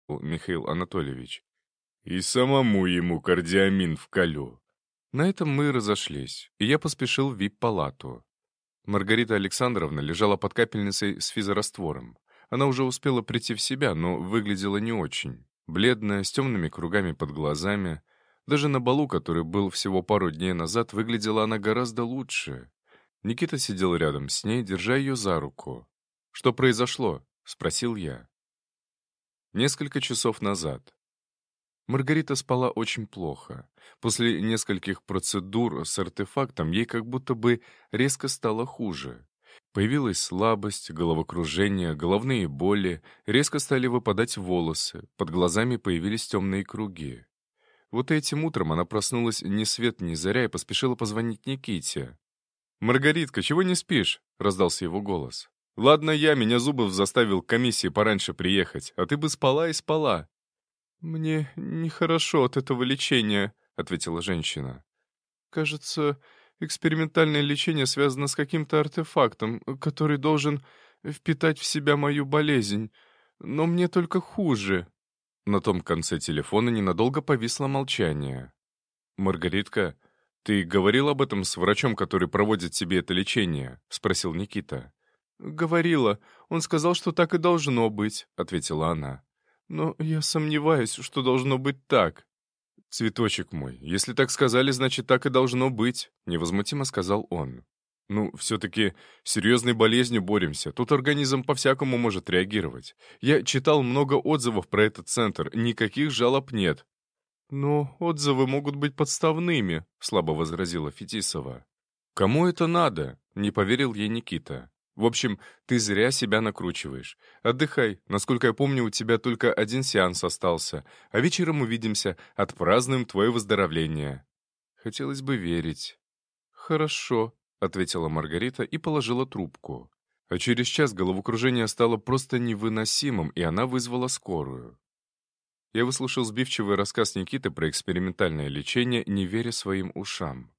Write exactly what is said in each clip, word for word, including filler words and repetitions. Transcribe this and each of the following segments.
Михаил Анатольевич. «И самому ему кардиамин вколю». На этом мы и разошлись, и я поспешил в вип-палату. Маргарита Александровна лежала под капельницей с физраствором. Она уже успела прийти в себя, но выглядела не очень. Бледная, с темными кругами под глазами. Даже на балу, который был всего пару дней назад, выглядела она гораздо лучше. Никита сидел рядом с ней, держа ее за руку. «Что произошло?» — спросил я. Несколько часов назад. Маргарита спала очень плохо. После нескольких процедур с артефактом ей как будто бы резко стало хуже. Появилась слабость, головокружение, головные боли, резко стали выпадать волосы, под глазами появились темные круги. Вот этим утром она проснулась ни свет ни заря и поспешила позвонить Никите. «Маргаритка, чего не спишь?» — раздался его голос. «Ладно я, меня Зубов заставил к комиссии пораньше приехать, а ты бы спала и спала». «Мне нехорошо от этого лечения», — ответила женщина. «Кажется, экспериментальное лечение связано с каким-то артефактом, который должен впитать в себя мою болезнь. Но мне только хуже». На том конце телефона ненадолго повисло молчание. «Маргаритка, ты говорил об этом с врачом, который проводит тебе это лечение?» — спросил Никита. «Говорила. Он сказал, что так и должно быть», — ответила она. «Но я сомневаюсь, что должно быть так». «Цветочек мой, если так сказали, значит, так и должно быть», — невозмутимо сказал он. «Ну, все-таки с серьезной болезнью боремся. Тут организм по-всякому может реагировать. Я читал много отзывов про этот центр, никаких жалоб нет». «Но отзывы могут быть подставными», — слабо возразила Фетисова. «Кому это надо?» — не поверил ей Никита. «В общем, ты зря себя накручиваешь. Отдыхай. Насколько я помню, у тебя только один сеанс остался. А вечером увидимся, отпразднуем твое выздоровление». Хотелось бы верить. «Хорошо», — ответила Маргарита и положила трубку. А через час головокружение стало просто невыносимым, и она вызвала скорую. Я выслушал сбивчивый рассказ Никиты про экспериментальное лечение, не веря своим ушам.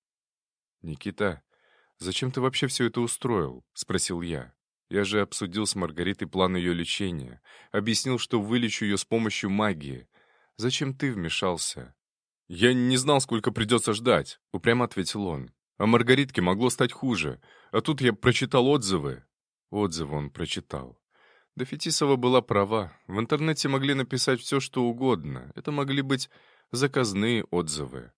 «Никита, зачем ты вообще все это устроил?» — спросил я. «Я же обсудил с Маргаритой план ее лечения, объяснил, что вылечу ее с помощью магии. Зачем ты вмешался?» «Я не знал, сколько придется ждать», — упрямо ответил он. «А Маргаритке могло стать хуже. А тут я прочитал отзывы». Отзывы он прочитал. Да Фетисова была права. В интернете могли написать все, что угодно. Это могли быть заказные отзывы.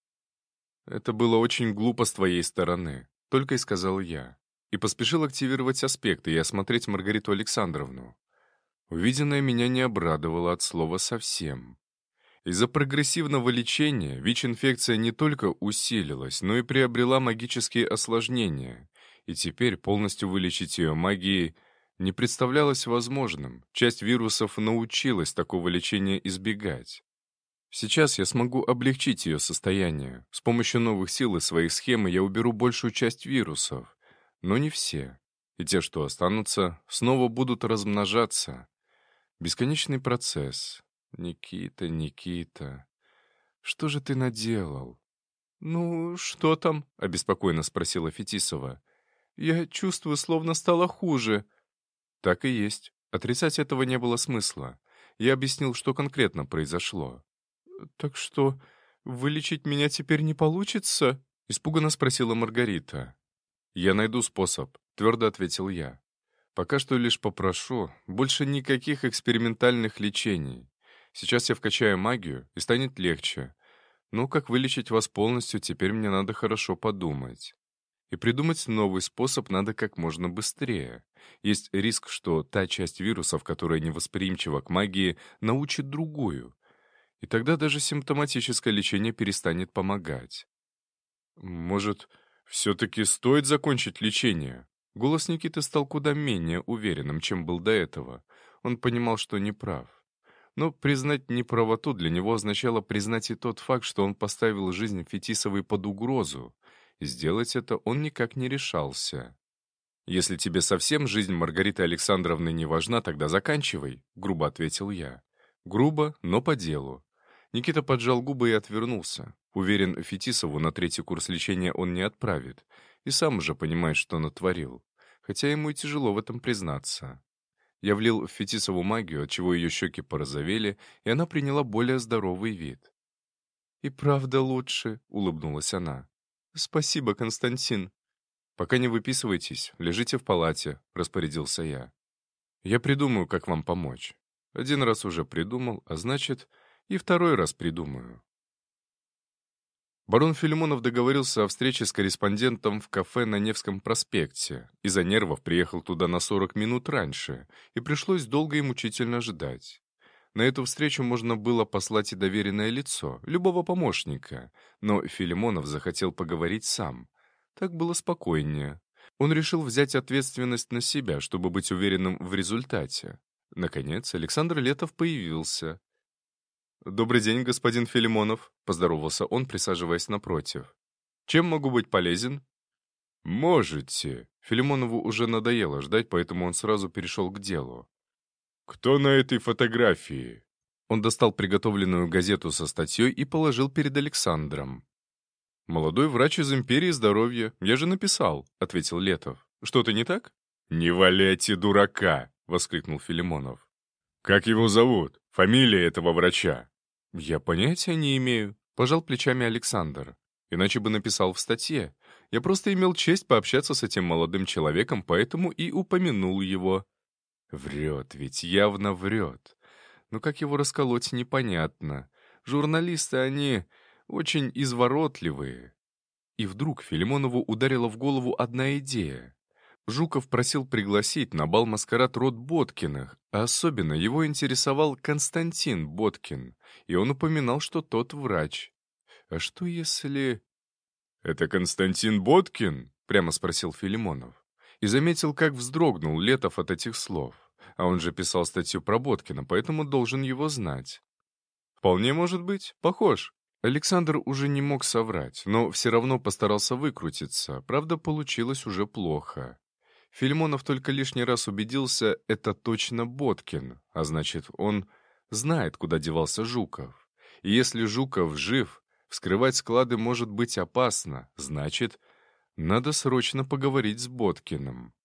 «Это было очень глупо с твоей стороны», — только и сказал я. И поспешил активировать аспекты и осмотреть Маргариту Александровну. Увиденное меня не обрадовало от слова совсем. Из-за прогрессивного лечения ВИЧ-инфекция не только усилилась, но и приобрела магические осложнения. И теперь полностью вылечить ее магией не представлялось возможным. Часть вирусов научилась такого лечения избегать. Сейчас я смогу облегчить ее состояние. С помощью новых сил и своих схем я уберу большую часть вирусов. Но не все. И те, что останутся, снова будут размножаться. Бесконечный процесс. Никита, Никита, что же ты наделал? «Ну, что там?» — обеспокоенно спросила Фетисова. «Я чувствую, словно стало хуже». Так и есть. Отрицать этого не было смысла. Я объяснил, что конкретно произошло. «Так что, вылечить меня теперь не получится?» — испуганно спросила Маргарита. «Я найду способ», — твердо ответил я. «Пока что лишь попрошу, больше никаких экспериментальных лечений. Сейчас я вкачаю магию, и станет легче. Но как вылечить вас полностью, теперь мне надо хорошо подумать. И придумать новый способ надо как можно быстрее. Есть риск, что та часть вирусов, которая невосприимчива к магии, научит другую. И тогда даже симптоматическое лечение перестанет помогать. Может, все-таки стоит закончить лечение?» Голос Никиты стал куда менее уверенным, чем был до этого. Он понимал, что не прав. Но признать неправоту для него означало признать и тот факт, что он поставил жизнь Фетисовой под угрозу. И сделать это он никак не решался. «Если тебе совсем жизнь Маргариты Александровны не важна, тогда заканчивай», — грубо ответил я. Грубо, но по делу. Никита поджал губы и отвернулся. Уверен, Фетисову на третий курс лечения он не отправит. И сам уже понимает, что натворил. Хотя ему и тяжело в этом признаться. Я влил в Фетисову магию, отчего ее щеки порозовели, и она приняла более здоровый вид. «И правда лучше», — улыбнулась она. «Спасибо, Константин». «Пока не выписывайтесь, лежите в палате», — распорядился я. «Я придумаю, как вам помочь. Один раз уже придумал, а значит, и второй раз придумаю». Барон Филимонов договорился о встрече с корреспондентом в кафе на Невском проспекте. Из-за нервов приехал туда на сорок минут раньше, и пришлось долго и мучительно ждать. На эту встречу можно было послать и доверенное лицо, любого помощника, но Филимонов захотел поговорить сам. Так было спокойнее. Он решил взять ответственность на себя, чтобы быть уверенным в результате. Наконец, Александр Летов появился. «Добрый день, господин Филимонов», — поздоровался он, присаживаясь напротив. «Чем могу быть полезен?» «Можете». Филимонову уже надоело ждать, поэтому он сразу перешел к делу. «Кто на этой фотографии?» Он достал приготовленную газету со статьей и положил перед Александром. «Молодой врач из Империи здоровья. Я же написал», — ответил Летов. «Что-то не так?» «Не валяйте дурака!» — воскликнул Филимонов. «Как его зовут? Фамилия этого врача?» «Я понятия не имею», — пожал плечами Александр. «Иначе бы написал в статье. Я просто имел честь пообщаться с этим молодым человеком, поэтому и упомянул его». Врет ведь, явно врет. Но как его расколоть, непонятно. Журналисты, они очень изворотливые. И вдруг Филимонову ударила в голову одна идея. Жуков просил пригласить на бал-маскарад род Боткиных, а особенно его интересовал Константин Боткин, и он упоминал, что тот врач. А что если... «Это Константин Боткин?» — прямо спросил Филимонов. И заметил, как вздрогнул Летов от этих слов. А он же писал статью про Боткина, поэтому должен его знать. «Вполне может быть. Похож». Александр уже не мог соврать, но все равно постарался выкрутиться. Правда, получилось уже плохо. Филимонов только лишний раз убедился, это точно Боткин, а значит, он знает, куда девался Жуков. И если Жуков жив, вскрывать склады может быть опасно, значит, надо срочно поговорить с Боткиным.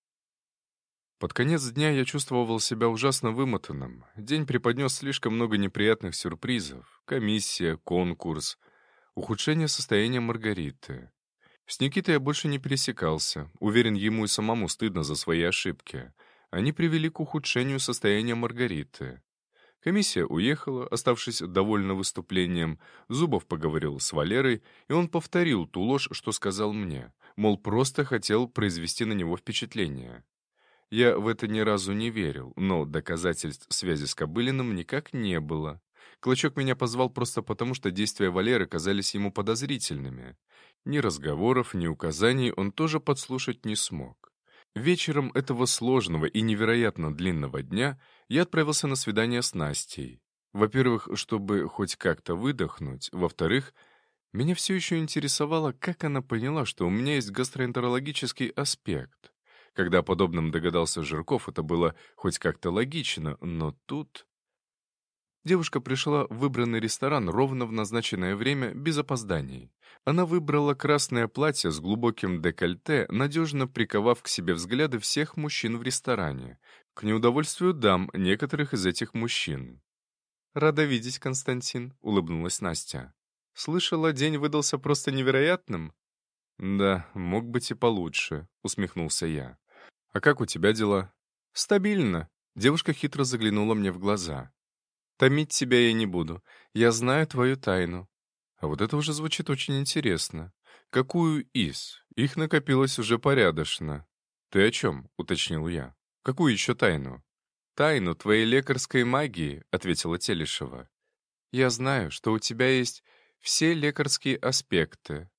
Под конец дня я чувствовал себя ужасно вымотанным. День преподнес слишком много неприятных сюрпризов. Комиссия, конкурс, ухудшение состояния Маргариты. С Никитой я больше не пересекался. Уверен, ему и самому стыдно за свои ошибки. Они привели к ухудшению состояния Маргариты. Комиссия уехала, оставшись довольна выступлением. Зубов поговорил с Валерой, и он повторил ту ложь, что сказал мне. Мол, просто хотел произвести на него впечатление. Я в это ни разу не верил, но доказательств связи с Кобылиным никак не было. Клочок меня позвал просто потому, что действия Валеры казались ему подозрительными. Ни разговоров, ни указаний он тоже подслушать не смог. Вечером этого сложного и невероятно длинного дня я отправился на свидание с Настей. Во-первых, чтобы хоть как-то выдохнуть. Во-вторых, меня все еще интересовало, как она поняла, что у меня есть гастроэнтерологический аспект. Когда о подобном догадался Жирков, это было хоть как-то логично, но тут... Девушка пришла в выбранный ресторан ровно в назначенное время, без опозданий. Она выбрала красное платье с глубоким декольте, надежно приковав к себе взгляды всех мужчин в ресторане, к неудовольствию дам некоторых из этих мужчин. «Рада видеть, Константин», — улыбнулась Настя. «Слышала, день выдался просто невероятным?» «Да, мог быть и получше», — усмехнулся я. «А как у тебя дела?» «Стабильно». Девушка хитро заглянула мне в глаза. «Томить тебя я не буду. Я знаю твою тайну». А вот это уже звучит очень интересно. «Какую из? Их накопилось уже порядочно». «Ты о чем?» — уточнил я. «Какую еще тайну?» «Тайну твоей лекарской магии», — ответила Телешева. «Я знаю, что у тебя есть все лекарские аспекты».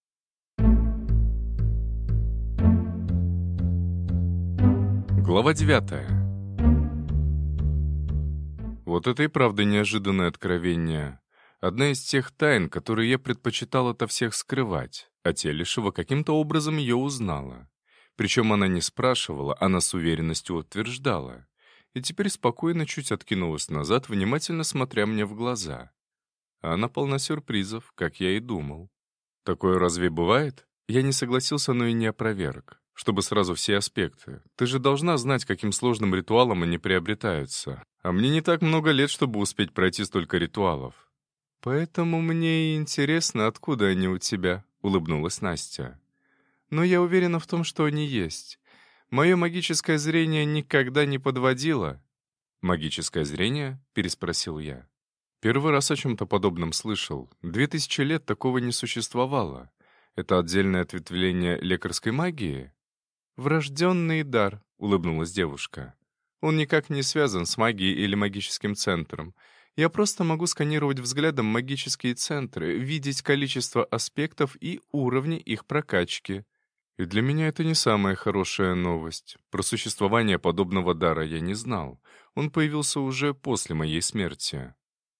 Глава девятая. Вот это и правда неожиданное откровение. Одна из тех тайн, которые я предпочитал ото всех скрывать, а Телешева каким-то образом ее узнала. Причем она не спрашивала, она с уверенностью утверждала. И теперь спокойно чуть откинулась назад, внимательно смотря мне в глаза. А она полна сюрпризов, как я и думал. Такое разве бывает? Я не согласился, но и не опроверг. чтобы сразу все аспекты. Ты же должна знать, каким сложным ритуалом они приобретаются. А мне не так много лет, чтобы успеть пройти столько ритуалов. Поэтому мне и интересно, откуда они у тебя, улыбнулась Настя. Но я уверена в том, что они есть. Мое магическое зрение никогда не подводило. «Магическое зрение?» — переспросил я. Первый раз о чем-то подобном слышал. Две тысячи лет такого не существовало. Это отдельное ответвление лекарской магии? «Врожденный дар», — улыбнулась девушка. «Он никак не связан с магией или магическим центром. Я просто могу сканировать взглядом магические центры, видеть количество аспектов и уровни их прокачки. И для меня это не самая хорошая новость. Про существование подобного дара я не знал. Он появился уже после моей смерти».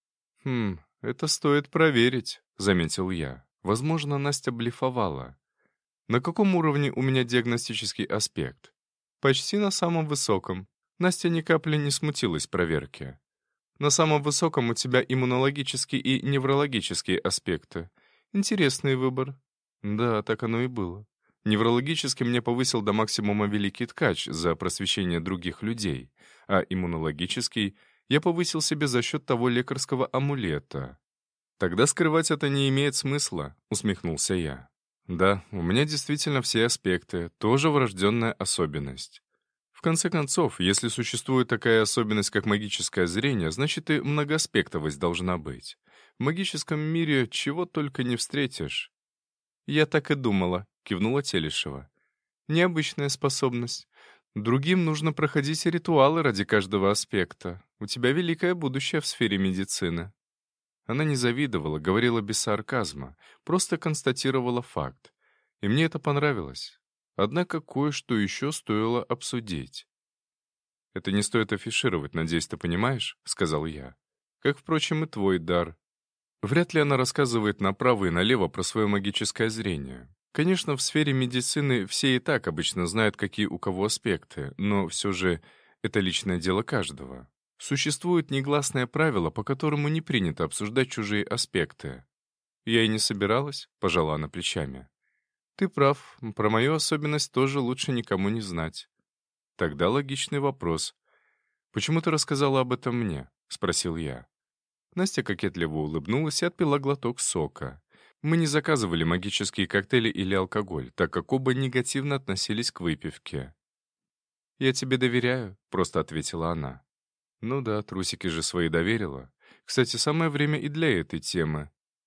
«Хм, это стоит проверить», — заметил я. Возможно, Настя блефовала. «На каком уровне у меня диагностический аспект?» «Почти на самом высоком». Настя ни капли не смутилась проверки. «На самом высоком у тебя иммунологические и неврологические аспекты. Интересный выбор». Да, так оно и было. Неврологически мне повысил до максимума Великий Ткач за просвещение других людей, а иммунологический я повысил себе за счет того лекарского амулета. «Тогда скрывать это не имеет смысла», — усмехнулся я. «Да, у меня действительно все аспекты, тоже врожденная особенность. В конце концов, если существует такая особенность, как магическое зрение, значит и многоаспектовость должна быть. В магическом мире чего только не встретишь». «Я так и думала», — кивнула Телешева. «Необычная способность. Другим нужно проходить ритуалы ради каждого аспекта. У тебя великое будущее в сфере медицины». Она не завидовала, говорила без сарказма, просто констатировала факт. И мне это понравилось. Однако кое-что еще стоило обсудить. «Это не стоит афишировать, надеюсь, ты понимаешь?» — сказал я. «Как, впрочем, и твой дар. Вряд ли она рассказывает направо и налево про свое магическое зрение. Конечно, в сфере медицины все и так обычно знают, какие у кого аспекты, но все же это личное дело каждого. Существует негласное правило, по которому не принято обсуждать чужие аспекты. Я и не собиралась, пожала она плечами. Ты прав, про мою особенность тоже лучше никому не знать. Тогда логичный вопрос. Почему ты рассказала об этом мне? Спросил я. Настя кокетливо улыбнулась и отпила глоток сока. Мы не заказывали магические коктейли или алкоголь, так как оба негативно относились к выпивке. «Я тебе доверяю», — просто ответила она. Ну да, трусики же свои доверила. Кстати, самое время и для этой темы.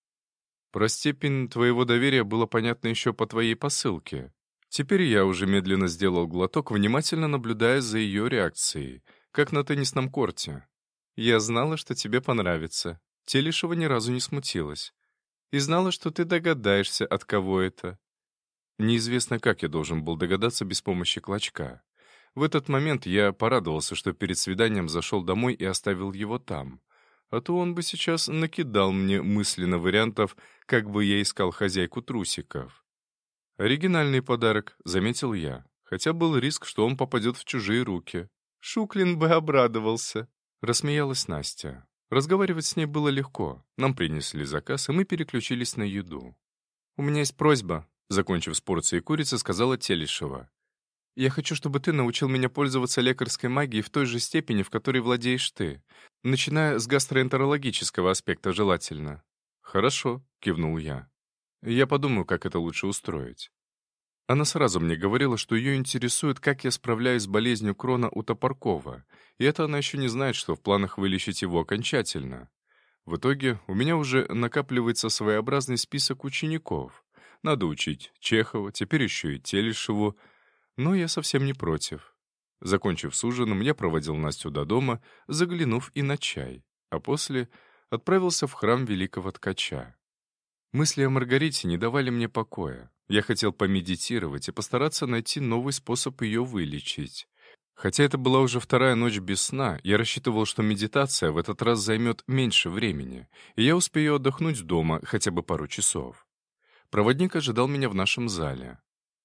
Про степень твоего доверия было понятно еще по твоей посылке. Теперь я уже медленно сделал глоток, внимательно наблюдая за ее реакцией, как на теннисном корте. Я знала, что тебе понравится. Телешева ни разу не смутилась. И знала, что ты догадаешься, от кого это. Неизвестно, как я должен был догадаться без помощи клочка. В этот момент я порадовался, что перед свиданием зашел домой и оставил его там. А то он бы сейчас накидал мне мысленно вариантов, как бы я искал хозяйку трусиков. «Оригинальный подарок», — заметил я, хотя был риск, что он попадет в чужие руки. «Шуклин бы обрадовался», — рассмеялась Настя. Разговаривать с ней было легко. Нам принесли заказ, и мы переключились на еду. «У меня есть просьба», — закончив с порцией курицы, сказала Телешева. «Я хочу, чтобы ты научил меня пользоваться лекарской магией в той же степени, в которой владеешь ты, начиная с гастроэнтерологического аспекта желательно». «Хорошо», — кивнул я. «Я подумаю, как это лучше устроить». Она сразу мне говорила, что ее интересует, как я справляюсь с болезнью Крона у Топоркова, и это она еще не знает, что в планах вылечить его окончательно. В итоге у меня уже накапливается своеобразный список учеников. Надо учить Чехова, теперь еще и Телешеву, но я совсем не против. Закончив с ужином, я проводил Настю до дома, заглянув и на чай, а после отправился в храм Великого Ткача. Мысли о Маргарите не давали мне покоя. Я хотел помедитировать и постараться найти новый способ ее вылечить. Хотя это была уже вторая ночь без сна, я рассчитывал, что медитация в этот раз займет меньше времени, и я успею отдохнуть дома хотя бы пару часов. Проводник ожидал меня в нашем зале.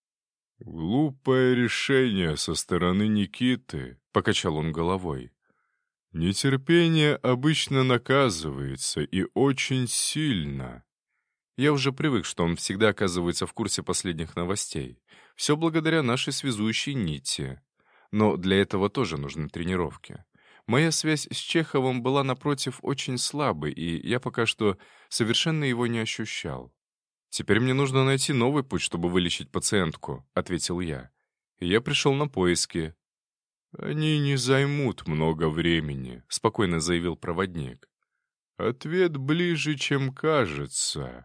«Глупое решение со стороны Никиты», — покачал он головой. «Нетерпение обычно наказывается и очень сильно. Я уже привык, что он всегда оказывается в курсе последних новостей. Все благодаря нашей связующей нити. Но для этого тоже нужны тренировки. Моя связь с Чеховым была, напротив, очень слабой, и я пока что совершенно его не ощущал. «Теперь мне нужно найти новый путь, чтобы вылечить пациентку», — ответил я. И я пришел на поиски. «Они не займут много времени», — спокойно заявил проводник. «Ответ ближе, чем кажется».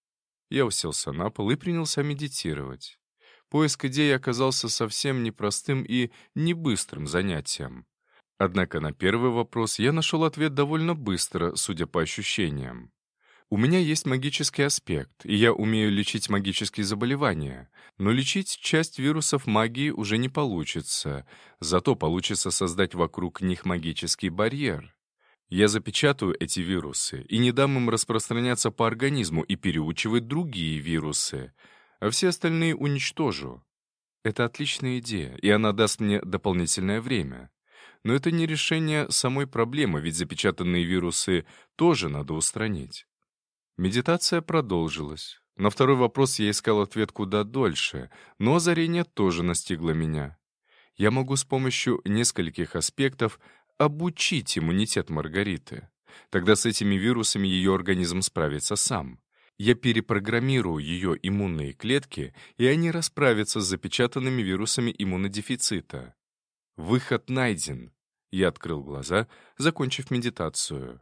Я уселся на пол и принялся медитировать. Поиск идеи оказался совсем непростым и не быстрым занятием. Однако на первый вопрос я нашел ответ довольно быстро, судя по ощущениям. У меня есть магический аспект, и я умею лечить магические заболевания, но лечить часть вирусов магии уже не получится, зато получится создать вокруг них магический барьер. Я запечатаю эти вирусы и не дам им распространяться по организму и переучивать другие вирусы, а все остальные уничтожу. Это отличная идея, и она даст мне дополнительное время. Но это не решение самой проблемы, ведь запечатанные вирусы тоже надо устранить. Медитация продолжилась. На второй вопрос я искал ответ куда дольше, но озарение тоже настигло меня. Я могу с помощью нескольких аспектов обучить иммунитет Маргариты. Тогда с этими вирусами ее организм справится сам. Я перепрограммирую ее иммунные клетки, и они расправятся с запечатанными вирусами иммунодефицита. Выход найден. Я открыл глаза, закончив медитацию.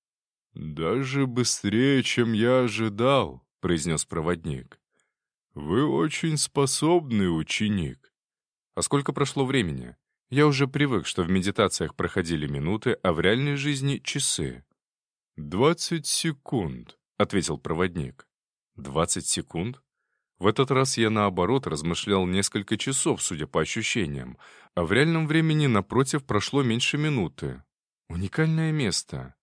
«Даже быстрее, чем я ожидал», — произнес проводник. «Вы очень способный ученик». А сколько прошло времени? Я уже привык, что в медитациях проходили минуты, а в реальной жизни — часы. «Двадцать секунд», — ответил проводник. «Двадцать секунд?» В этот раз я, наоборот, размышлял несколько часов, судя по ощущениям, а в реальном времени, напротив, прошло меньше минуты. Уникальное место.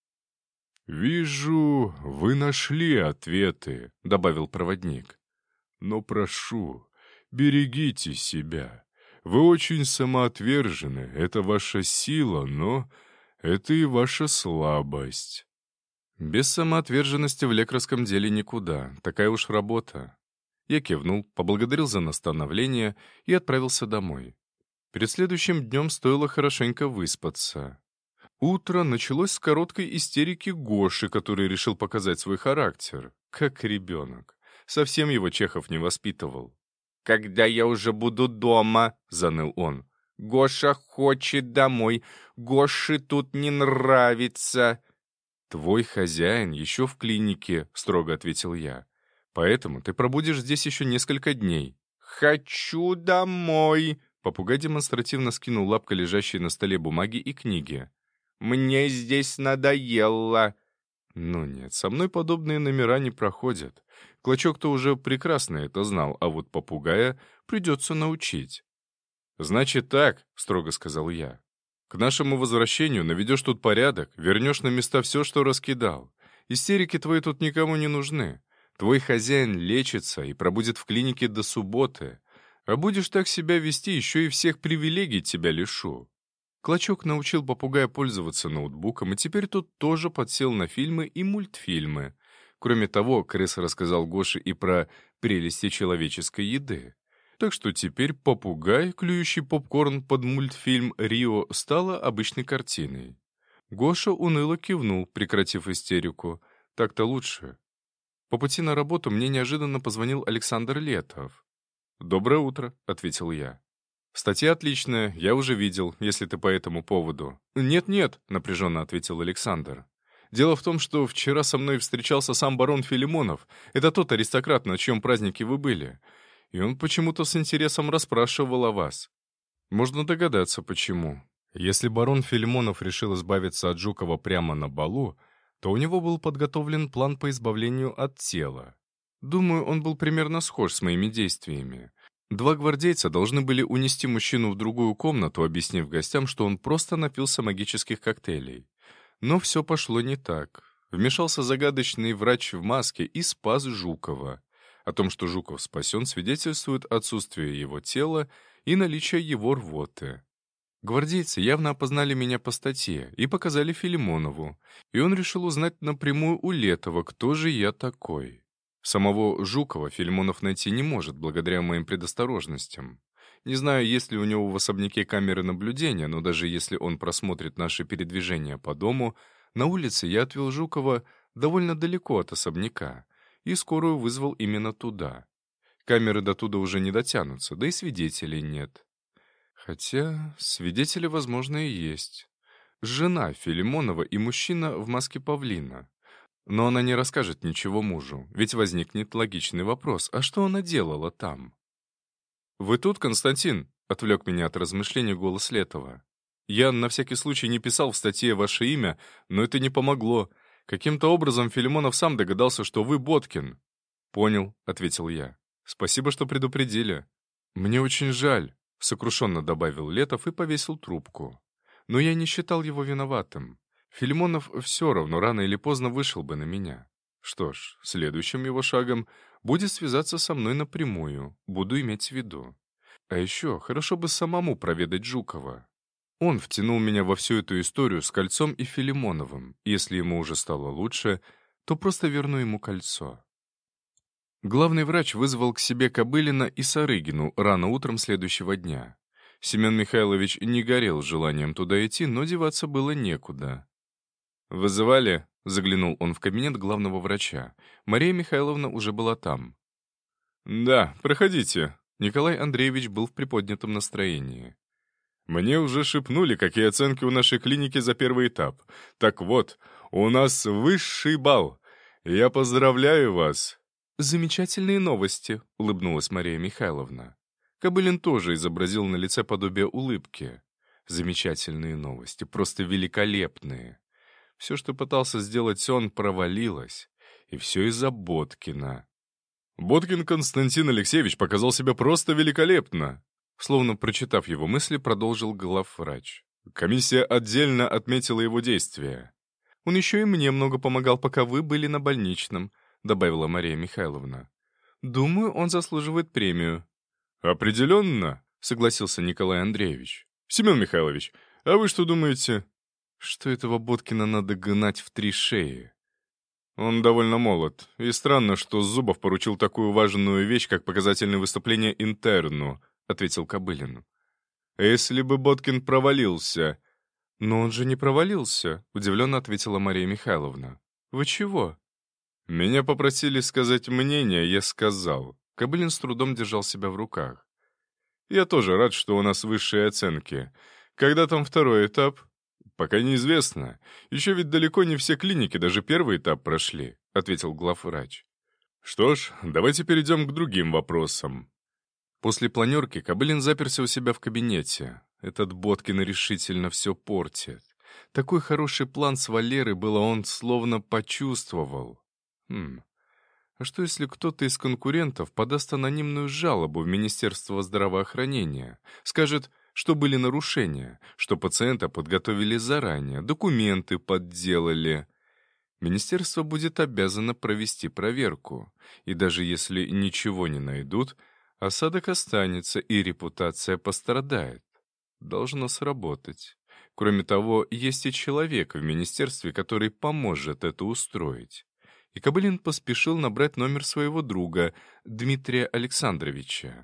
«Вижу, вы нашли ответы», — добавил проводник. «Но прошу, берегите себя. Вы очень самоотвержены, это ваша сила, но это и ваша слабость». Без самоотверженности в лекарском деле никуда, такая уж работа. Я кивнул, поблагодарил за наставление и отправился домой. Перед следующим днем стоило хорошенько выспаться. Утро началось с короткой истерики Гоши, который решил показать свой характер. Как ребенок. Совсем его Чехов не воспитывал. «Когда я уже буду дома?» — заныл он. «Гоша хочет домой. Гоше тут не нравится». «Твой хозяин еще в клинике», — строго ответил я. «Поэтому ты пробудешь здесь еще несколько дней». «Хочу домой!» Попугай демонстративно скинул лапкой лежащие на столе бумаги и книги. «Мне здесь надоело». «Ну нет, со мной подобные номера не проходят. Клочок-то уже прекрасно это знал, а вот попугая придется научить». «Значит так», — строго сказал я. «К нашему возвращению наведешь тут порядок, вернешь на места все, что раскидал. Истерики твои тут никому не нужны. Твой хозяин лечится и пробудет в клинике до субботы. А будешь так себя вести, еще и всех привилегий тебя лишу». Клочок научил попугая пользоваться ноутбуком, и теперь тот тоже подсел на фильмы и мультфильмы. Кроме того, крыс рассказал Гоше и про прелести человеческой еды. Так что теперь попугай, клюющий попкорн под мультфильм «Рио», стала обычной картиной. Гоша уныло кивнул, прекратив истерику. Так-то лучше. По пути на работу мне неожиданно позвонил Александр Летов. «Доброе утро», — ответил я. «Статья отличная, я уже видел, если ты по этому поводу». «Нет-нет», — напряженно ответил Александр. «Дело в том, что вчера со мной встречался сам барон Филимонов. Это тот аристократ, на чьем празднике вы были. И он почему-то с интересом расспрашивал о вас. Можно догадаться, почему. Если барон Филимонов решил избавиться от Жукова прямо на балу, то у него был подготовлен план по избавлению от тела. Думаю, он был примерно схож с моими действиями. Два гвардейца должны были унести мужчину в другую комнату, объяснив гостям, что он просто напился магических коктейлей. Но все пошло не так. Вмешался загадочный врач в маске и спас Жукова. О том, что Жуков спасен, свидетельствует отсутствие его тела и наличие его рвоты. Гвардейцы явно опознали меня по статье и показали Филимонову, и он решил узнать напрямую у Летова, кто же я такой. Самого Жукова Филимонов найти не может, благодаря моим предосторожностям. Не знаю, есть ли у него в особняке камеры наблюдения, но даже если он просмотрит наши передвижения по дому, на улице я отвел Жукова довольно далеко от особняка и скорую вызвал именно туда. Камеры до туда уже не дотянутся, да и свидетелей нет. Хотя свидетели, возможно, и есть. Жена Филимонова и мужчина в маске павлина. Но она не расскажет ничего мужу, ведь возникнет логичный вопрос, а что она делала там? «Вы тут, Константин?» — отвлек меня от размышлений голос Летова. «Я на всякий случай не писал в статье ваше имя, но это не помогло. Каким-то образом Филимонов сам догадался, что вы Боткин». «Понял», — ответил я. «Спасибо, что предупредили». «Мне очень жаль», — сокрушенно добавил Летов и повесил трубку. Но я не считал его виноватым. Филимонов все равно рано или поздно вышел бы на меня. Что ж, следующим его шагом будет связаться со мной напрямую, буду иметь в виду. А еще хорошо бы самому проведать Жукова. Он втянул меня во всю эту историю с кольцом и Филимоновым. Если ему уже стало лучше, то просто верну ему кольцо. Главный врач вызвал к себе Кобылина и Сарыгину рано утром следующего дня. Семен Михайлович не горел желанием туда идти, но деваться было некуда. «Вызывали?» — заглянул он в кабинет главного врача. Мария Михайловна уже была там. «Да, проходите». Николай Андреевич был в приподнятом настроении. «Мне уже шепнули, какие оценки у нашей клиники за первый этап. Так вот, у нас высший балл. Я поздравляю вас». «Замечательные новости», — улыбнулась Мария Михайловна. Кобылин тоже изобразил на лице подобие улыбки. «Замечательные новости, просто великолепные». Все, что пытался сделать он, провалилось. И все из-за Боткина. «Боткин Константин Алексеевич показал себя просто великолепно», словно прочитав его мысли, продолжил главврач. «Комиссия отдельно отметила его действия». «Он еще и мне много помогал, пока вы были на больничном», добавила Мария Михайловна. «Думаю, он заслуживает премию». «Определенно», согласился Николай Андреевич. «Семен Михайлович, а вы что думаете?» Что этого Боткина надо гнать в три шеи? Он довольно молод, и странно, что Зубов поручил такую важную вещь, как показательное выступление интерну, ответил Кобылин. А если бы Боткин провалился? Но он же не провалился, удивленно ответила Мария Михайловна. Вы чего? Меня попросили сказать мнение, я сказал. Кобылин с трудом держал себя в руках. Я тоже рад, что у нас высшие оценки. Когда там второй этап? «Пока неизвестно. Еще ведь далеко не все клиники даже первый этап прошли», — ответил главврач. «Что ж, давайте перейдем к другим вопросам». После планерки Кобылин заперся у себя в кабинете. Этот Боткин решительно все портит. Такой хороший план с Валерой было он словно почувствовал. Хм. А что если кто-то из конкурентов подаст анонимную жалобу в Министерство здравоохранения? Скажет, что были нарушения, что пациента подготовили заранее, документы подделали. Министерство будет обязано провести проверку, и даже если ничего не найдут, осадок останется и репутация пострадает. Должно сработать. Кроме того, есть и человек в министерстве, который поможет это устроить. И Кобылин поспешил набрать номер своего друга, Дмитрия Александровича.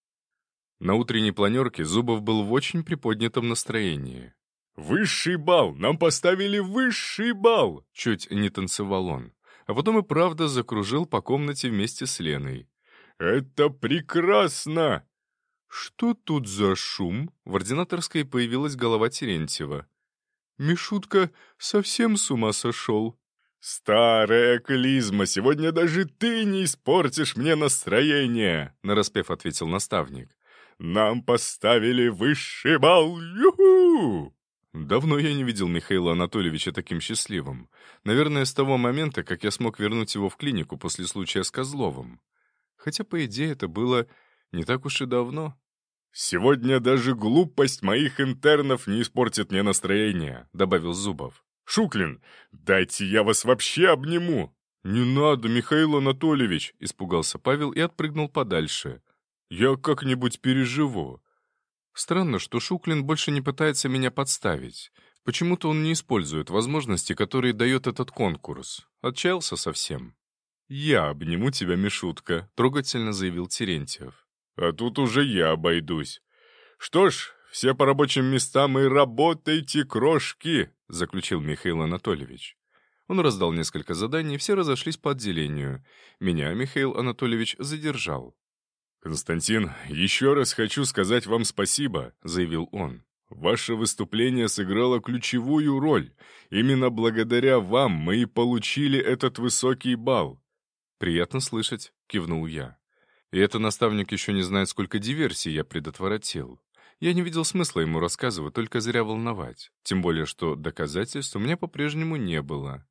На утренней планерке Зубов был в очень приподнятом настроении. «Высший балл! Нам поставили высший балл!» Чуть не танцевал он. А потом и правда закружил по комнате вместе с Леной. «Это прекрасно!» «Что тут за шум?» В ординаторской появилась голова Терентьева. «Мишутка совсем с ума сошел». «Старая клизма, сегодня даже ты не испортишь мне настроение!» нараспев ответил наставник. «Нам поставили высший балл! Ю-ху!» Давно я не видел Михаила Анатольевича таким счастливым. Наверное, с того момента, как я смог вернуть его в клинику после случая с Козловым. Хотя, по идее, это было не так уж и давно. «Сегодня даже глупость моих интернов не испортит мне настроение», — добавил Зубов. «Шуклин, дайте я вас вообще обниму!» «Не надо, Михаил Анатольевич!» — испугался Павел и отпрыгнул подальше. «Я как-нибудь переживу». Странно, что Шуклин больше не пытается меня подставить. Почему-то он не использует возможности, которые дает этот конкурс. Отчаялся совсем. «Я обниму тебя, Мишутка», — трогательно заявил Терентьев. «А тут уже я обойдусь. Что ж, все по рабочим местам и работайте, крошки», — заключил Михаил Анатольевич. Он раздал несколько заданий, и все разошлись по отделению. Меня Михаил Анатольевич задержал. «Константин, еще раз хочу сказать вам спасибо», — заявил он. «Ваше выступление сыграло ключевую роль. Именно благодаря вам мы и получили этот высокий балл». «Приятно слышать», — кивнул я. «И это наставник еще не знает, сколько диверсий я предотвратил. Я не видел смысла ему рассказывать, только зря волновать. Тем более, что доказательств у меня по-прежнему не было».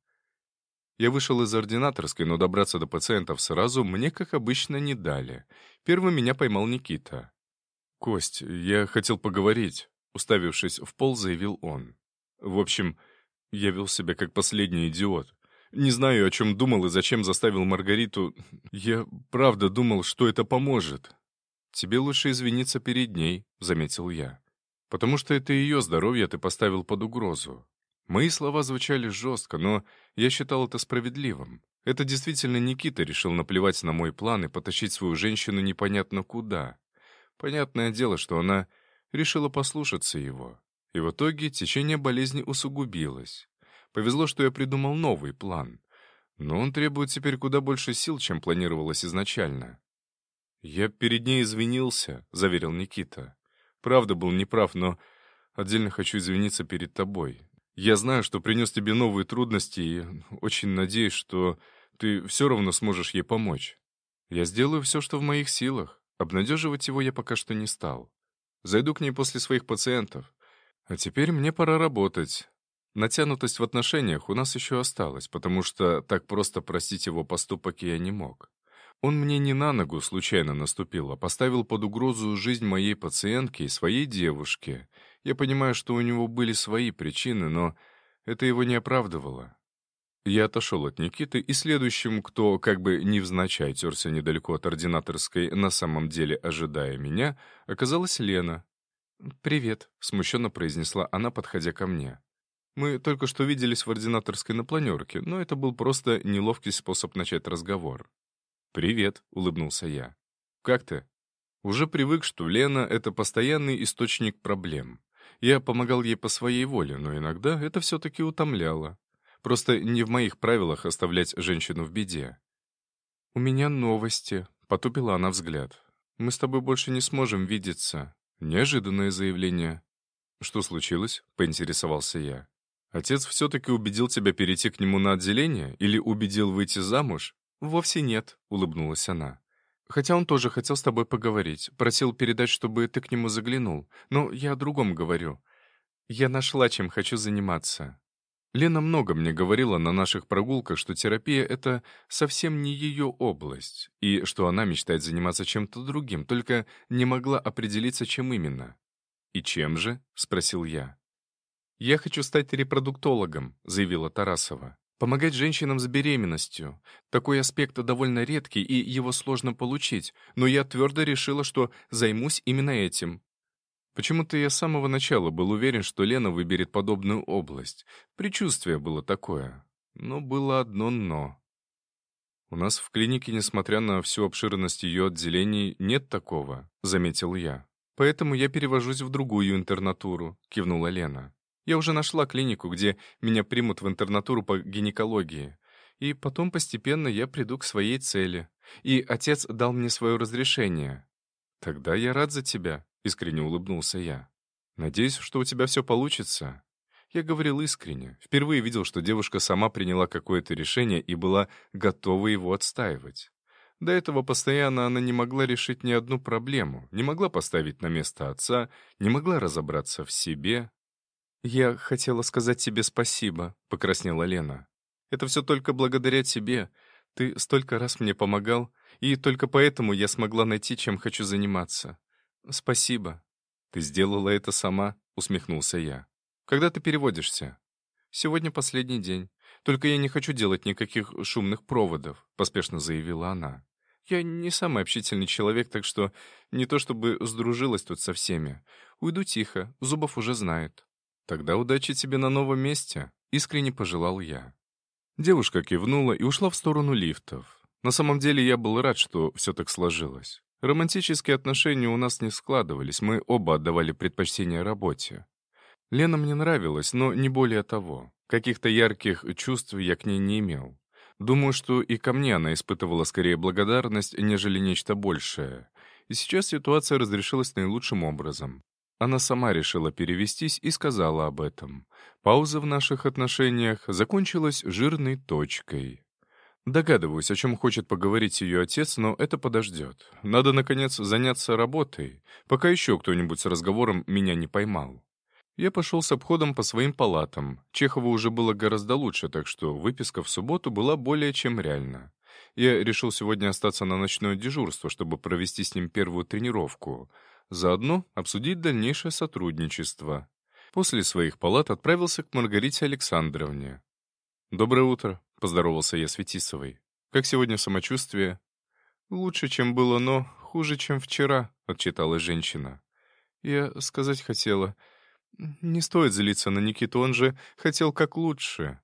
Я вышел из ординаторской, но добраться до пациентов сразу мне, как обычно, не дали. Первым меня поймал Никита. «Кость, я хотел поговорить», — уставившись в пол, заявил он. «В общем, я вел себя как последний идиот. Не знаю, о чем думал и зачем заставил Маргариту. Я правда думал, что это поможет». «Тебе лучше извиниться перед ней», — заметил я. «Потому что это ее здоровье ты поставил под угрозу». Мои слова звучали жестко, но я считал это справедливым. Это действительно Никита решил наплевать на мой план и потащить свою женщину непонятно куда. Понятное дело, что она решила послушаться его. И в итоге течение болезни усугубилось. Повезло, что я придумал новый план. Но он требует теперь куда больше сил, чем планировалось изначально. «Я перед ней извинился», — заверил Никита. «Правда был неправ, но отдельно хочу извиниться перед тобой. Я знаю, что принес тебе новые трудности, и очень надеюсь, что ты все равно сможешь ей помочь. Я сделаю все, что в моих силах. Обнадеживать его я пока что не стал. Зайду к ней после своих пациентов. А теперь мне пора работать. Натянутость в отношениях у нас еще осталась, потому что так просто простить его поступок я не мог. Он мне не на ногу случайно наступил, а поставил под угрозу жизнь моей пациентки и своей девушки. Я понимаю, что у него были свои причины, но это его не оправдывало. Я отошел от Никиты, и следующим, кто как бы невзначай терся недалеко от ординаторской, на самом деле ожидая меня, оказалась Лена. «Привет», — смущенно произнесла она, подходя ко мне. Мы только что виделись в ординаторской на планерке, но это был просто неловкий способ начать разговор. «Привет», — улыбнулся я. «Как ты?» Уже привык, что Лена — это постоянный источник проблем. Я помогал ей по своей воле, но иногда это все-таки утомляло. Просто не в моих правилах оставлять женщину в беде. «У меня новости», — потупила она взгляд. «Мы с тобой больше не сможем видеться». Неожиданное заявление. «Что случилось?» — поинтересовался я. «Отец все-таки убедил тебя перейти к нему на отделение? Или убедил выйти замуж?» «Вовсе нет», — улыбнулась она. «Хотя он тоже хотел с тобой поговорить. Просил передать, чтобы ты к нему заглянул. Но я о другом говорю. Я нашла, чем хочу заниматься». Лена много мне говорила на наших прогулках, что терапия — это совсем не ее область, и что она мечтает заниматься чем-то другим, только не могла определиться, чем именно. «И чем же?» — спросил я. «Я хочу стать репродуктологом», — заявила Тарасова. «Помогать женщинам с беременностью. Такой аспект довольно редкий, и его сложно получить, но я твердо решила, что займусь именно этим». Почему-то я с самого начала был уверен, что Лена выберет подобную область. Предчувствие было такое. Но было одно «но». «У нас в клинике, несмотря на всю обширность ее отделений, нет такого», — заметил я. «Поэтому я перевожусь в другую интернатуру», — кивнула Лена. «Я уже нашла клинику, где меня примут в интернатуру по гинекологии. И потом постепенно я приду к своей цели. И отец дал мне свое разрешение». «Тогда я рад за тебя», — искренне улыбнулся я. «Надеюсь, что у тебя все получится». Я говорил искренне. Впервые видел, что девушка сама приняла какое-то решение и была готова его отстаивать. До этого постоянно она не могла решить ни одну проблему, не могла поставить на место отца, не могла разобраться в себе. «Я хотела сказать тебе спасибо», — покраснела Лена. «Это все только благодаря тебе. Ты столько раз мне помогал, и только поэтому я смогла найти, чем хочу заниматься. Спасибо». «Ты сделала это сама?» — усмехнулся я. «Когда ты переводишься?» «Сегодня последний день. Только я не хочу делать никаких шумных проводов», — поспешно заявила она. «Я не самый общительный человек, так что не то чтобы сдружилась тут со всеми. Уйду тихо, Зубов уже знает». «Тогда удачи тебе на новом месте», — искренне пожелал я. Девушка кивнула и ушла в сторону лифтов. На самом деле я был рад, что все так сложилось. Романтические отношения у нас не складывались, мы оба отдавали предпочтение работе. Лена мне нравилась, но не более того. Каких-то ярких чувств я к ней не имел. Думаю, что и ко мне она испытывала скорее благодарность, нежели нечто большее. И сейчас ситуация разрешилась наилучшим образом. Она сама решила перевестись и сказала об этом. Пауза в наших отношениях закончилась жирной точкой. Догадываюсь, о чем хочет поговорить ее отец, но это подождет. Надо, наконец, заняться работой, пока еще кто-нибудь с разговором меня не поймал. Я пошел с обходом по своим палатам. Чехову уже было гораздо лучше, так что выписка в субботу была более чем реальна. Я решил сегодня остаться на ночное дежурство, чтобы провести с ним первую тренировку. Заодно обсудить дальнейшее сотрудничество. После своих палат отправился к Маргарите Александровне. «Доброе утро», — поздоровался я с Фетисовой. «Как сегодня самочувствие?» «Лучше, чем было, но хуже, чем вчера», — отчиталась женщина. «Я сказать хотела... Не стоит злиться на Никиту, он же хотел как лучше».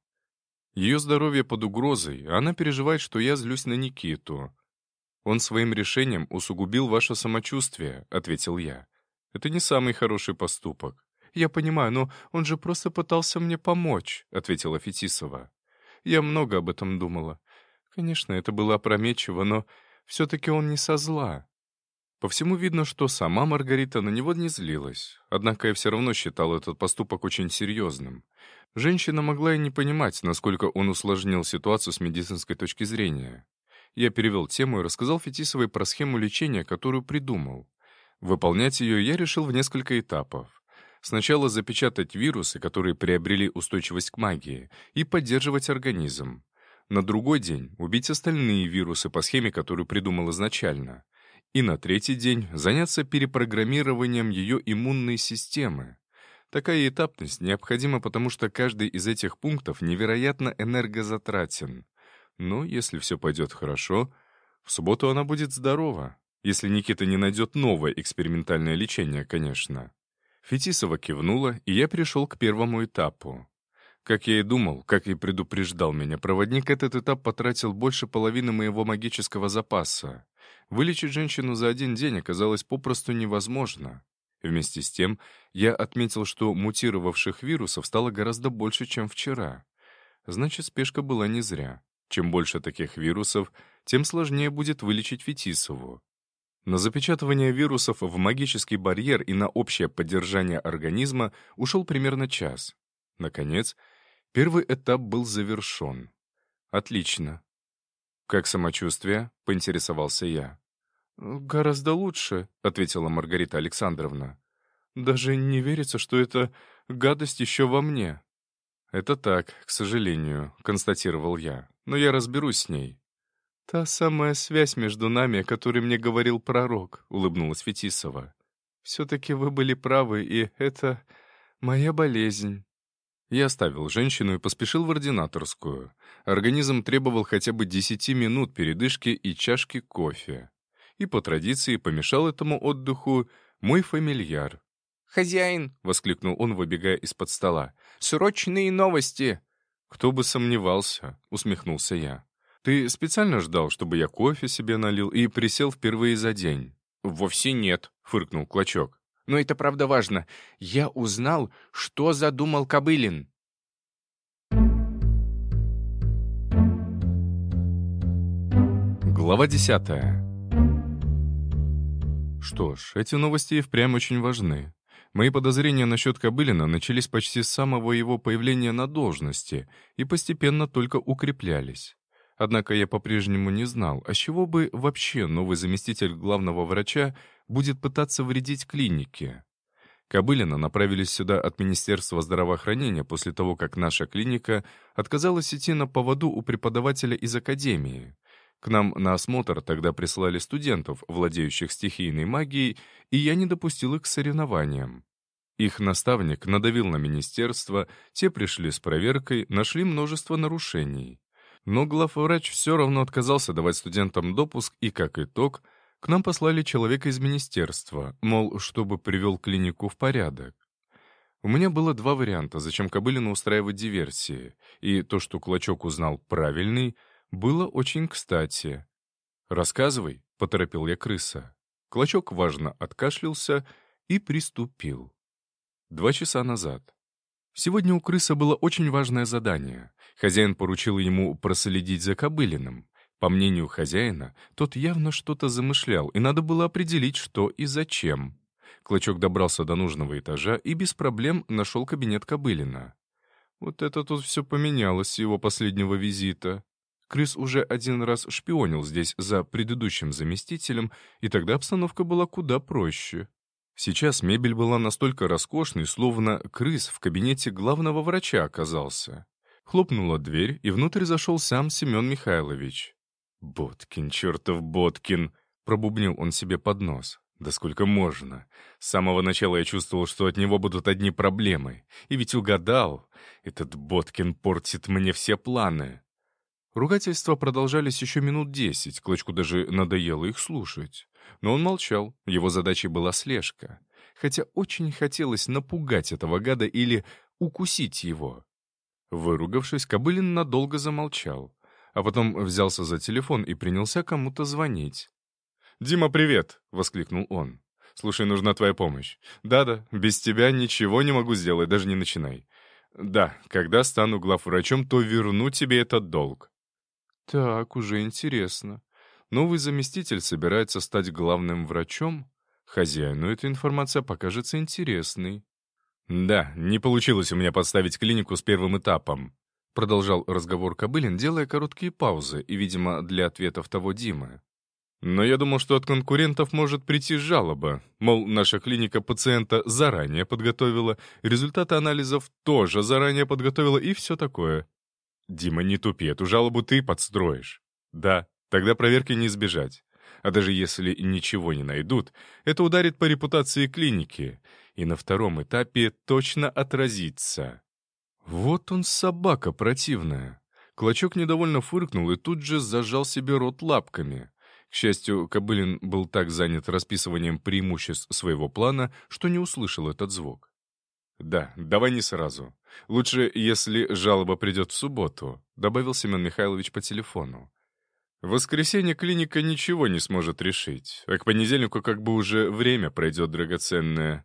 Ее здоровье под угрозой, а она переживает, что я злюсь на Никиту. «Он своим решением усугубил ваше самочувствие», — ответил я. «Это не самый хороший поступок». «Я понимаю, но он же просто пытался мне помочь», — ответила Фетисова. «Я много об этом думала. Конечно, это было опрометчиво, но все-таки он не со зла». По всему видно, что сама Маргарита на него не злилась. Однако я все равно считал этот поступок очень серьезным. Женщина могла и не понимать, насколько он усложнил ситуацию с медицинской точки зрения. Я перевел тему и рассказал Фетисовой про схему лечения, которую придумал. Выполнять ее я решил в несколько этапов. Сначала запечатать вирусы, которые приобрели устойчивость к магии, и поддерживать организм. На другой день убить остальные вирусы по схеме, которую придумал изначально. И на третий день заняться перепрограммированием ее иммунной системы. Такая этапность необходима, потому что каждый из этих пунктов невероятно энергозатратен. Но если все пойдет хорошо, в субботу она будет здорова. Если Никита не найдет новое экспериментальное лечение, конечно. Фетисова кивнула, и я перешел к первому этапу. Как я и думал, как и предупреждал меня проводник, этот этап потратил больше половины моего магического запаса. Вылечить женщину за один день оказалось попросту невозможно. Вместе с тем, я отметил, что мутировавших вирусов стало гораздо больше, чем вчера. Значит, спешка была не зря. Чем больше таких вирусов, тем сложнее будет вылечить Фетисову. На запечатывание вирусов в магический барьер и на общее поддержание организма ушел примерно час. Наконец, первый этап был завершен. Отлично. «Как самочувствие?» — поинтересовался я. «Гораздо лучше», — ответила Маргарита Александровна. «Даже не верится, что эта гадость еще во мне». «Это так, к сожалению», — констатировал я. «Но я разберусь с ней». «Та самая связь между нами, о которой мне говорил пророк», — улыбнулась Фетисова. «Все-таки вы были правы, и это моя болезнь». Я оставил женщину и поспешил в ординаторскую. Организм требовал хотя бы десяти минут передышки и чашки кофе. И по традиции помешал этому отдыху мой фамильяр. «Хозяин!» — воскликнул он, выбегая из-под стола. «Срочные новости!» «Кто бы сомневался!» — усмехнулся я. «Ты специально ждал, чтобы я кофе себе налил и присел впервые за день?» «Вовсе нет», — фыркнул Клочок. «Но это правда важно. Я узнал, что задумал Кобылин». Глава десятая. Что ж, эти новости и впрямь очень важны. Мои подозрения насчет Кобылина начались почти с самого его появления на должности и постепенно только укреплялись. Однако я по-прежнему не знал, а с чего бы вообще новый заместитель главного врача будет пытаться вредить клинике. Кобылина направили сюда от Министерства здравоохранения после того, как наша клиника отказалась идти на поводу у преподавателя из академии. К нам на осмотр тогда прислали студентов, владеющих стихийной магией, и я не допустил их к соревнованиям. Их наставник надавил на министерство, те пришли с проверкой, нашли множество нарушений. Но главврач все равно отказался давать студентам допуск, и, как итог, к нам послали человека из министерства, мол, чтобы привел клинику в порядок. У меня было два варианта, зачем Кобылину устраивать диверсии, и то, что Клочок узнал правильный, было очень кстати. «Рассказывай», — поторопил я крыса. Клочок важно откашлялся и приступил. Два часа назад. Сегодня у крыса было очень важное задание. Хозяин поручил ему проследить за Кобылиным. По мнению хозяина, тот явно что-то замышлял, и надо было определить, что и зачем. Клочок добрался до нужного этажа и без проблем нашел кабинет Кобылина. Вот это тут все поменялось с его последнего визита. Крыс уже один раз шпионил здесь за предыдущим заместителем, и тогда обстановка была куда проще. Сейчас мебель была настолько роскошной, словно крыс в кабинете главного врача оказался. Хлопнула дверь, и внутрь зашел сам Семен Михайлович. «Боткин, чертов Боткин!» — пробубнил он себе под нос. «Да сколько можно? С самого начала я чувствовал, что от него будут одни проблемы. И ведь угадал. Этот Боткин портит мне все планы». Ругательства продолжались еще минут десять, Клочку даже надоело их слушать. Но он молчал, его задачей была слежка. Хотя очень хотелось напугать этого гада или укусить его. Выругавшись, Кобылин надолго замолчал, а потом взялся за телефон и принялся кому-то звонить. «Дима, привет!» — воскликнул он. «Слушай, нужна твоя помощь. Да-да, без тебя ничего не могу сделать, даже не начинай. Да, когда стану главврачом, то верну тебе этот долг». Так, уже интересно. Новый заместитель собирается стать главным врачом? Хозяину эта информация покажется интересной. «Да, не получилось у меня подставить клинику с первым этапом», продолжал разговор Кобылин, делая короткие паузы, и, видимо, для ответов того Димы. «Но я думал, что от конкурентов может прийти жалоба. Мол, наша клиника пациента заранее подготовила, результаты анализов тоже заранее подготовила и все такое». «Дима, не тупи, эту жалобу ты подстроишь». «Да, тогда проверки не избежать. А даже если ничего не найдут, это ударит по репутации клиники, и на втором этапе точно отразится». Вот он собака противная. Клочок недовольно фыркнул и тут же зажал себе рот лапками. К счастью, Кобылин был так занят расписыванием преимуществ своего плана, что не услышал этот звук. «Да, давай не сразу. Лучше, если жалоба придет в субботу», — добавил Семен Михайлович по телефону. «В воскресенье клиника ничего не сможет решить, а к понедельнику как бы уже время пройдет драгоценное.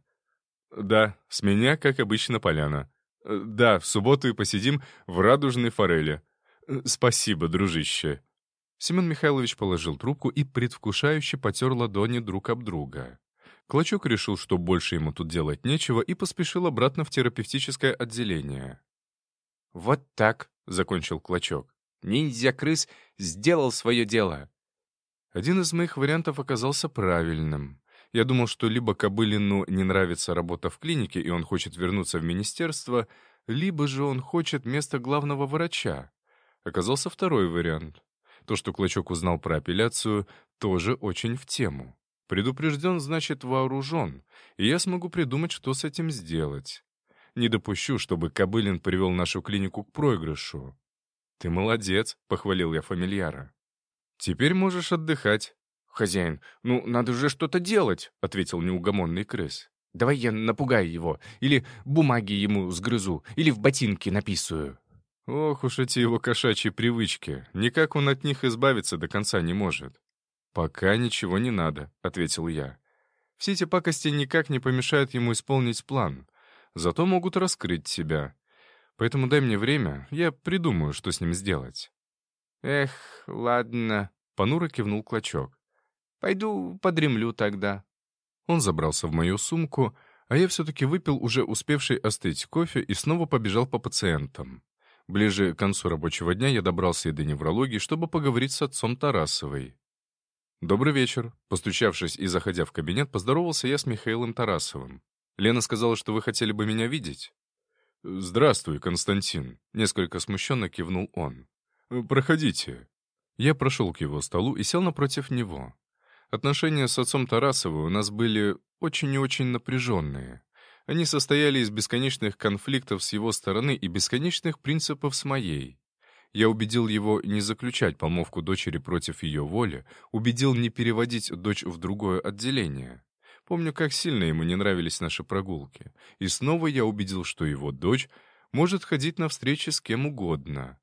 Да, с меня, как обычно, поляна. Да, в субботу и посидим в радужной форели. Спасибо, дружище». Семен Михайлович положил трубку и предвкушающе потер ладони друг об друга. Клочок решил, что больше ему тут делать нечего, и поспешил обратно в терапевтическое отделение. «Вот так», — закончил Клочок. «Ниндзя-крыс сделал свое дело». Один из моих вариантов оказался правильным. Я думал, что либо Кобылину не нравится работа в клинике, и он хочет вернуться в министерство, либо же он хочет место главного врача. Оказался второй вариант. То, что Клочок узнал про апелляцию, тоже очень в тему. Предупрежден, значит вооружен, и я смогу придумать, что с этим сделать. Не допущу, чтобы Кобылин привел нашу клинику к проигрышу. «Ты молодец», — похвалил я фамильяра. «Теперь можешь отдыхать». «Хозяин, ну надо же что-то делать», — ответил неугомонный крыс. «Давай я напугаю его, или бумаги ему сгрызу, или в ботинки написаю». Ох уж эти его кошачьи привычки. Никак он от них избавиться до конца не может. «Пока ничего не надо», — ответил я. «Все эти пакости никак не помешают ему исполнить план. Зато могут раскрыть себя. Поэтому дай мне время, я придумаю, что с ним сделать». «Эх, ладно», — понуро кивнул Клочок. «Пойду подремлю тогда». Он забрался в мою сумку, а я все-таки выпил уже успевший остыть кофе и снова побежал по пациентам. Ближе к концу рабочего дня я добрался и до неврологии, чтобы поговорить с отцом Тарасовой. «Добрый вечер». Постучавшись и заходя в кабинет, поздоровался я с Михаилом Тарасовым. «Лена сказала, что вы хотели бы меня видеть?» «Здравствуй, Константин», — несколько смущенно кивнул он. «Проходите». Я прошел к его столу и сел напротив него. Отношения с отцом Тарасовым у нас были очень и очень напряженные. Они состояли из бесконечных конфликтов с его стороны и бесконечных принципов с моей. Я убедил его не заключать помолвку дочери против ее воли, убедил не переводить дочь в другое отделение. Помню, как сильно ему не нравились наши прогулки. И снова я убедил, что его дочь может ходить на встречи с кем угодно.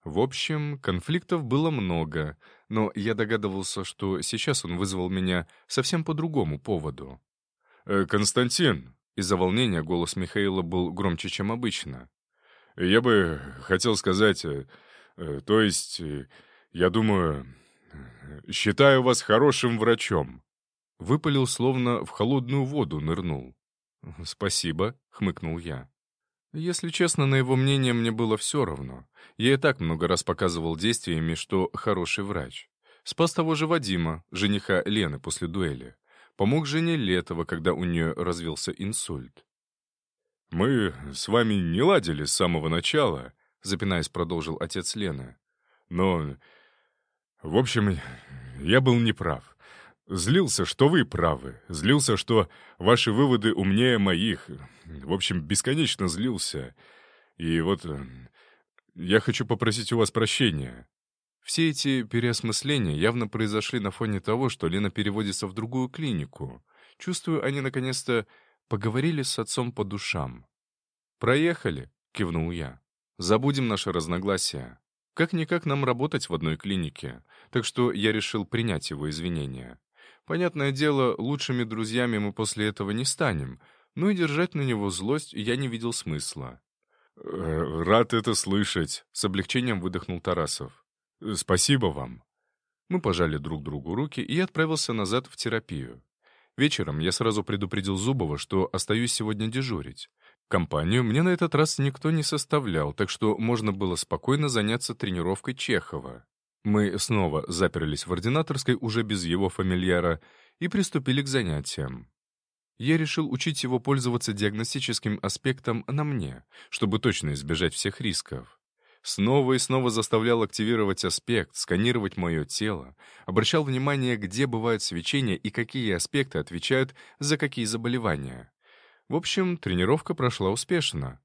В общем, конфликтов было много, но я догадывался, что сейчас он вызвал меня совсем по другому поводу. «Э, «Константин!» — из-за волнения голос Михаила был громче, чем обычно. «Я бы хотел сказать, э, э, то есть, э, я думаю, э, считаю вас хорошим врачом». Выпалил, словно в холодную воду нырнул. «Спасибо», — хмыкнул я. Если честно, на его мнение мне было все равно. Я и так много раз показывал действиями, что хороший врач. Спас того же Вадима, жениха Лены после дуэли. Помог жене Летова, когда у нее развился инсульт. «Мы с вами не ладили с самого начала», — запинаясь, продолжил отец Лены. «Но, в общем, я был неправ. Злился, что вы правы. Злился, что ваши выводы умнее моих. В общем, бесконечно злился. И вот э, я хочу попросить у вас прощения». Все эти переосмысления явно произошли на фоне того, что Лена переводится в другую клинику. Чувствую, они наконец-то поговорили с отцом по душам. «Проехали», — кивнул я. «Забудем наши разногласия. Как-никак нам работать в одной клинике, так что я решил принять его извинения. Понятное дело, лучшими друзьями мы после этого не станем, но и держать на него злость я не видел смысла». «Э, «Рад это слышать», — с облегчением выдохнул Тарасов. «Спасибо вам». Мы пожали друг другу руки, и я отправился назад в терапию. Вечером я сразу предупредил Зубова, что остаюсь сегодня дежурить. Компанию мне на этот раз никто не составлял, так что можно было спокойно заняться тренировкой Чехова. Мы снова заперлись в ординаторской уже без его фамильяра и приступили к занятиям. Я решил учить его пользоваться диагностическим аспектом на мне, чтобы точно избежать всех рисков. Снова и снова заставлял активировать аспект, сканировать мое тело, обращал внимание, где бывают свечения и какие аспекты отвечают за какие заболевания. В общем, тренировка прошла успешно.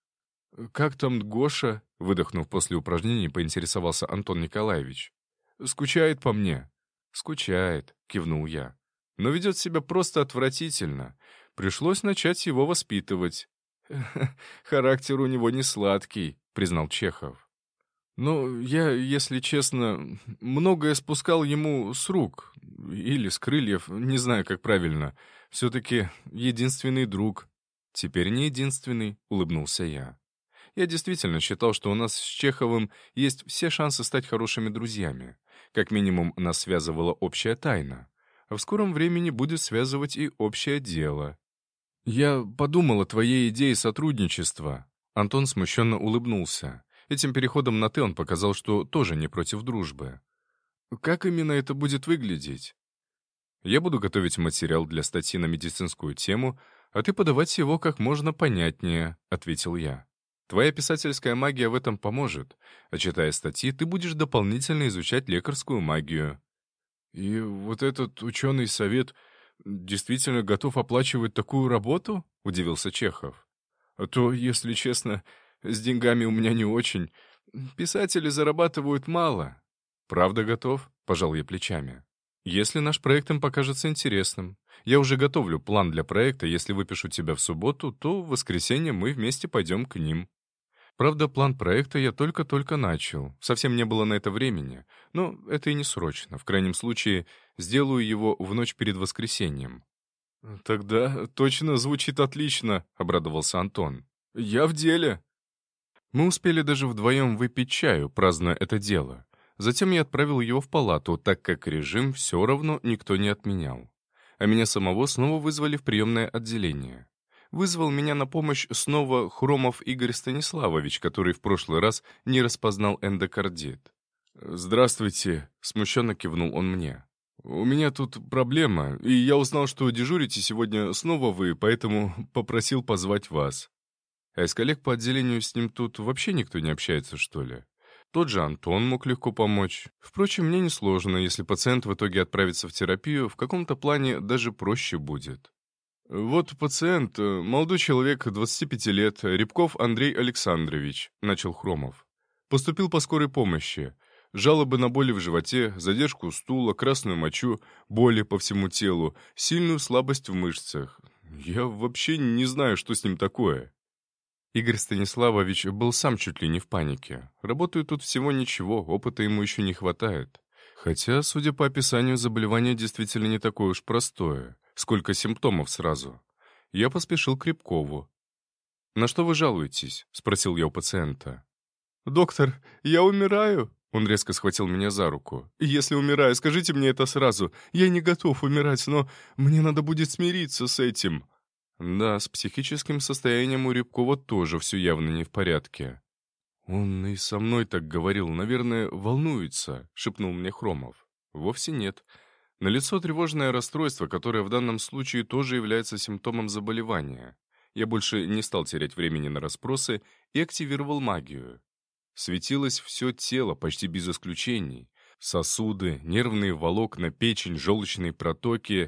«Как там Гоша?» — выдохнув после упражнений, поинтересовался Антон Николаевич. «Скучает по мне?» «Скучает», — кивнул я. «Но ведет себя просто отвратительно. Пришлось начать его воспитывать». «Характер у него не сладкий», — признал Чехов. «Ну, я, если честно, многое спускал ему с рук. Или с крыльев, не знаю, как правильно. Все-таки единственный друг». «Теперь не единственный», — улыбнулся я. Я действительно считал, что у нас с Чеховым есть все шансы стать хорошими друзьями. Как минимум, нас связывала общая тайна. А в скором времени будет связывать и общее дело. «Я подумал о твоей идее сотрудничества». Антон смущенно улыбнулся. Этим переходом на «ты» он показал, что тоже не против дружбы. «Как именно это будет выглядеть?» «Я буду готовить материал для статьи на медицинскую тему, а ты подавать его как можно понятнее», — ответил я. «Твоя писательская магия в этом поможет, а читая статьи, ты будешь дополнительно изучать лекарскую магию». «И вот этот ученый совет действительно готов оплачивать такую работу?» — удивился Чехов. «А то, если честно, с деньгами у меня не очень. Писатели зарабатывают мало». «Правда готов?» — пожал я плечами. «Если наш проект им покажется интересным. Я уже готовлю план для проекта. Если выпишу тебя в субботу, то в воскресенье мы вместе пойдем к ним». Правда, план проекта я только-только начал. Совсем не было на это времени. Но это и не срочно. В крайнем случае, сделаю его в ночь перед воскресеньем. «Тогда точно звучит отлично», — обрадовался Антон. «Я в деле». Мы успели даже вдвоем выпить чаю, празднуя это дело. Затем я отправил его в палату, так как режим все равно никто не отменял. А меня самого снова вызвали в приемное отделение. Вызвал меня на помощь снова Хромов Игорь Станиславович, который в прошлый раз не распознал эндокардит. «Здравствуйте», — смущенно кивнул он мне. «У меня тут проблема, и я узнал, что дежурите сегодня снова вы, поэтому попросил позвать вас». А из коллег по отделению с ним тут вообще никто не общается, что ли? Тот же Антон мог легко помочь. Впрочем, мне несложно, если пациент в итоге отправится в терапию, в каком-то плане даже проще будет. «Вот пациент, молодой человек, двадцати пяти лет, Рябков Андрей Александрович», — начал Хромов. «Поступил по скорой помощи. Жалобы на боли в животе, задержку стула, красную мочу, боли по всему телу, сильную слабость в мышцах. Я вообще не знаю, что с ним такое». Игорь Станиславович был сам чуть ли не в панике. Работаю тут всего ничего, опыта ему еще не хватает. Хотя, судя по описанию, заболевание действительно не такое уж простое. Сколько симптомов сразу. Я поспешил к Рябкову. «На что вы жалуетесь?» — спросил я у пациента. «Доктор, я умираю!» Он резко схватил меня за руку. «Если умираю, скажите мне это сразу. Я не готов умирать, но мне надо будет смириться с этим». Да, с психическим состоянием у Рябкова тоже все явно не в порядке. «Он и со мной так говорил, наверное, волнуется», — шепнул мне Хромов. «Вовсе нет. Налицо тревожное расстройство, которое в данном случае тоже является симптомом заболевания. Я больше не стал терять времени на расспросы и активировал магию. Светилось все тело, почти без исключений. Сосуды, нервные волокна, печень, желчные протоки.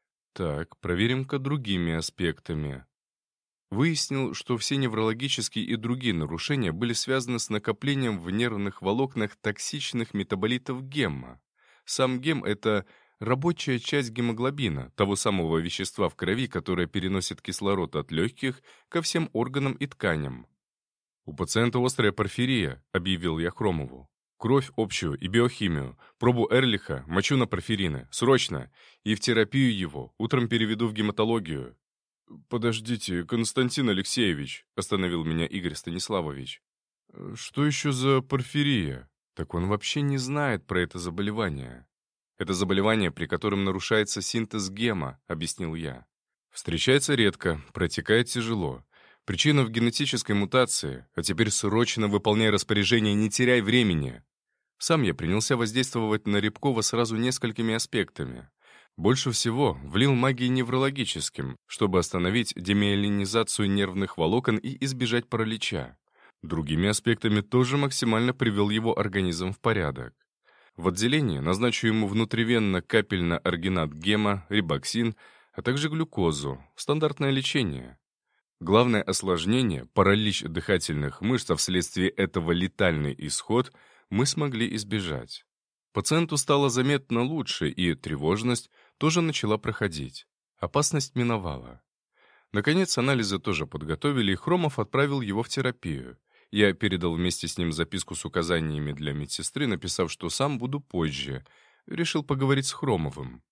Так, проверим-ка другими аспектами». Выяснил, что все неврологические и другие нарушения были связаны с накоплением в нервных волокнах токсичных метаболитов гемма. Сам гем — это рабочая часть гемоглобина, того самого вещества в крови, которое переносит кислород от легких ко всем органам и тканям. «У пациента острая порфирия», — объявил я Хромову. «Кровь общую и биохимию, пробу Эрлиха, мочу на порфирины, срочно, и в терапию его, утром переведу в гематологию». «Подождите, Константин Алексеевич», — остановил меня Игорь Станиславович. «Что еще за порфирия? Так он вообще не знает про это заболевание». «Это заболевание, при котором нарушается синтез гема», — объяснил я. «Встречается редко, протекает тяжело. Причина в генетической мутации, а теперь срочно выполняй распоряжение, не теряй времени». Сам я принялся воздействовать на Рябкова сразу несколькими аспектами. Больше всего влил магией неврологическим, чтобы остановить демиелинизацию нервных волокон и избежать паралича. Другими аспектами тоже максимально привел его организм в порядок. В отделении назначу ему внутривенно-капельно-аргинат гема, рибоксин, а также глюкозу, стандартное лечение. Главное осложнение, паралич дыхательных мышц, а вследствие этого летальный исход, мы смогли избежать. Пациенту стало заметно лучше, и тревожность тоже начала проходить. Опасность миновала. Наконец, анализы тоже подготовили, и Хромов отправил его в терапию. Я передал вместе с ним записку с указаниями для медсестры, написав, что сам буду позже. Решил поговорить с Хромовым.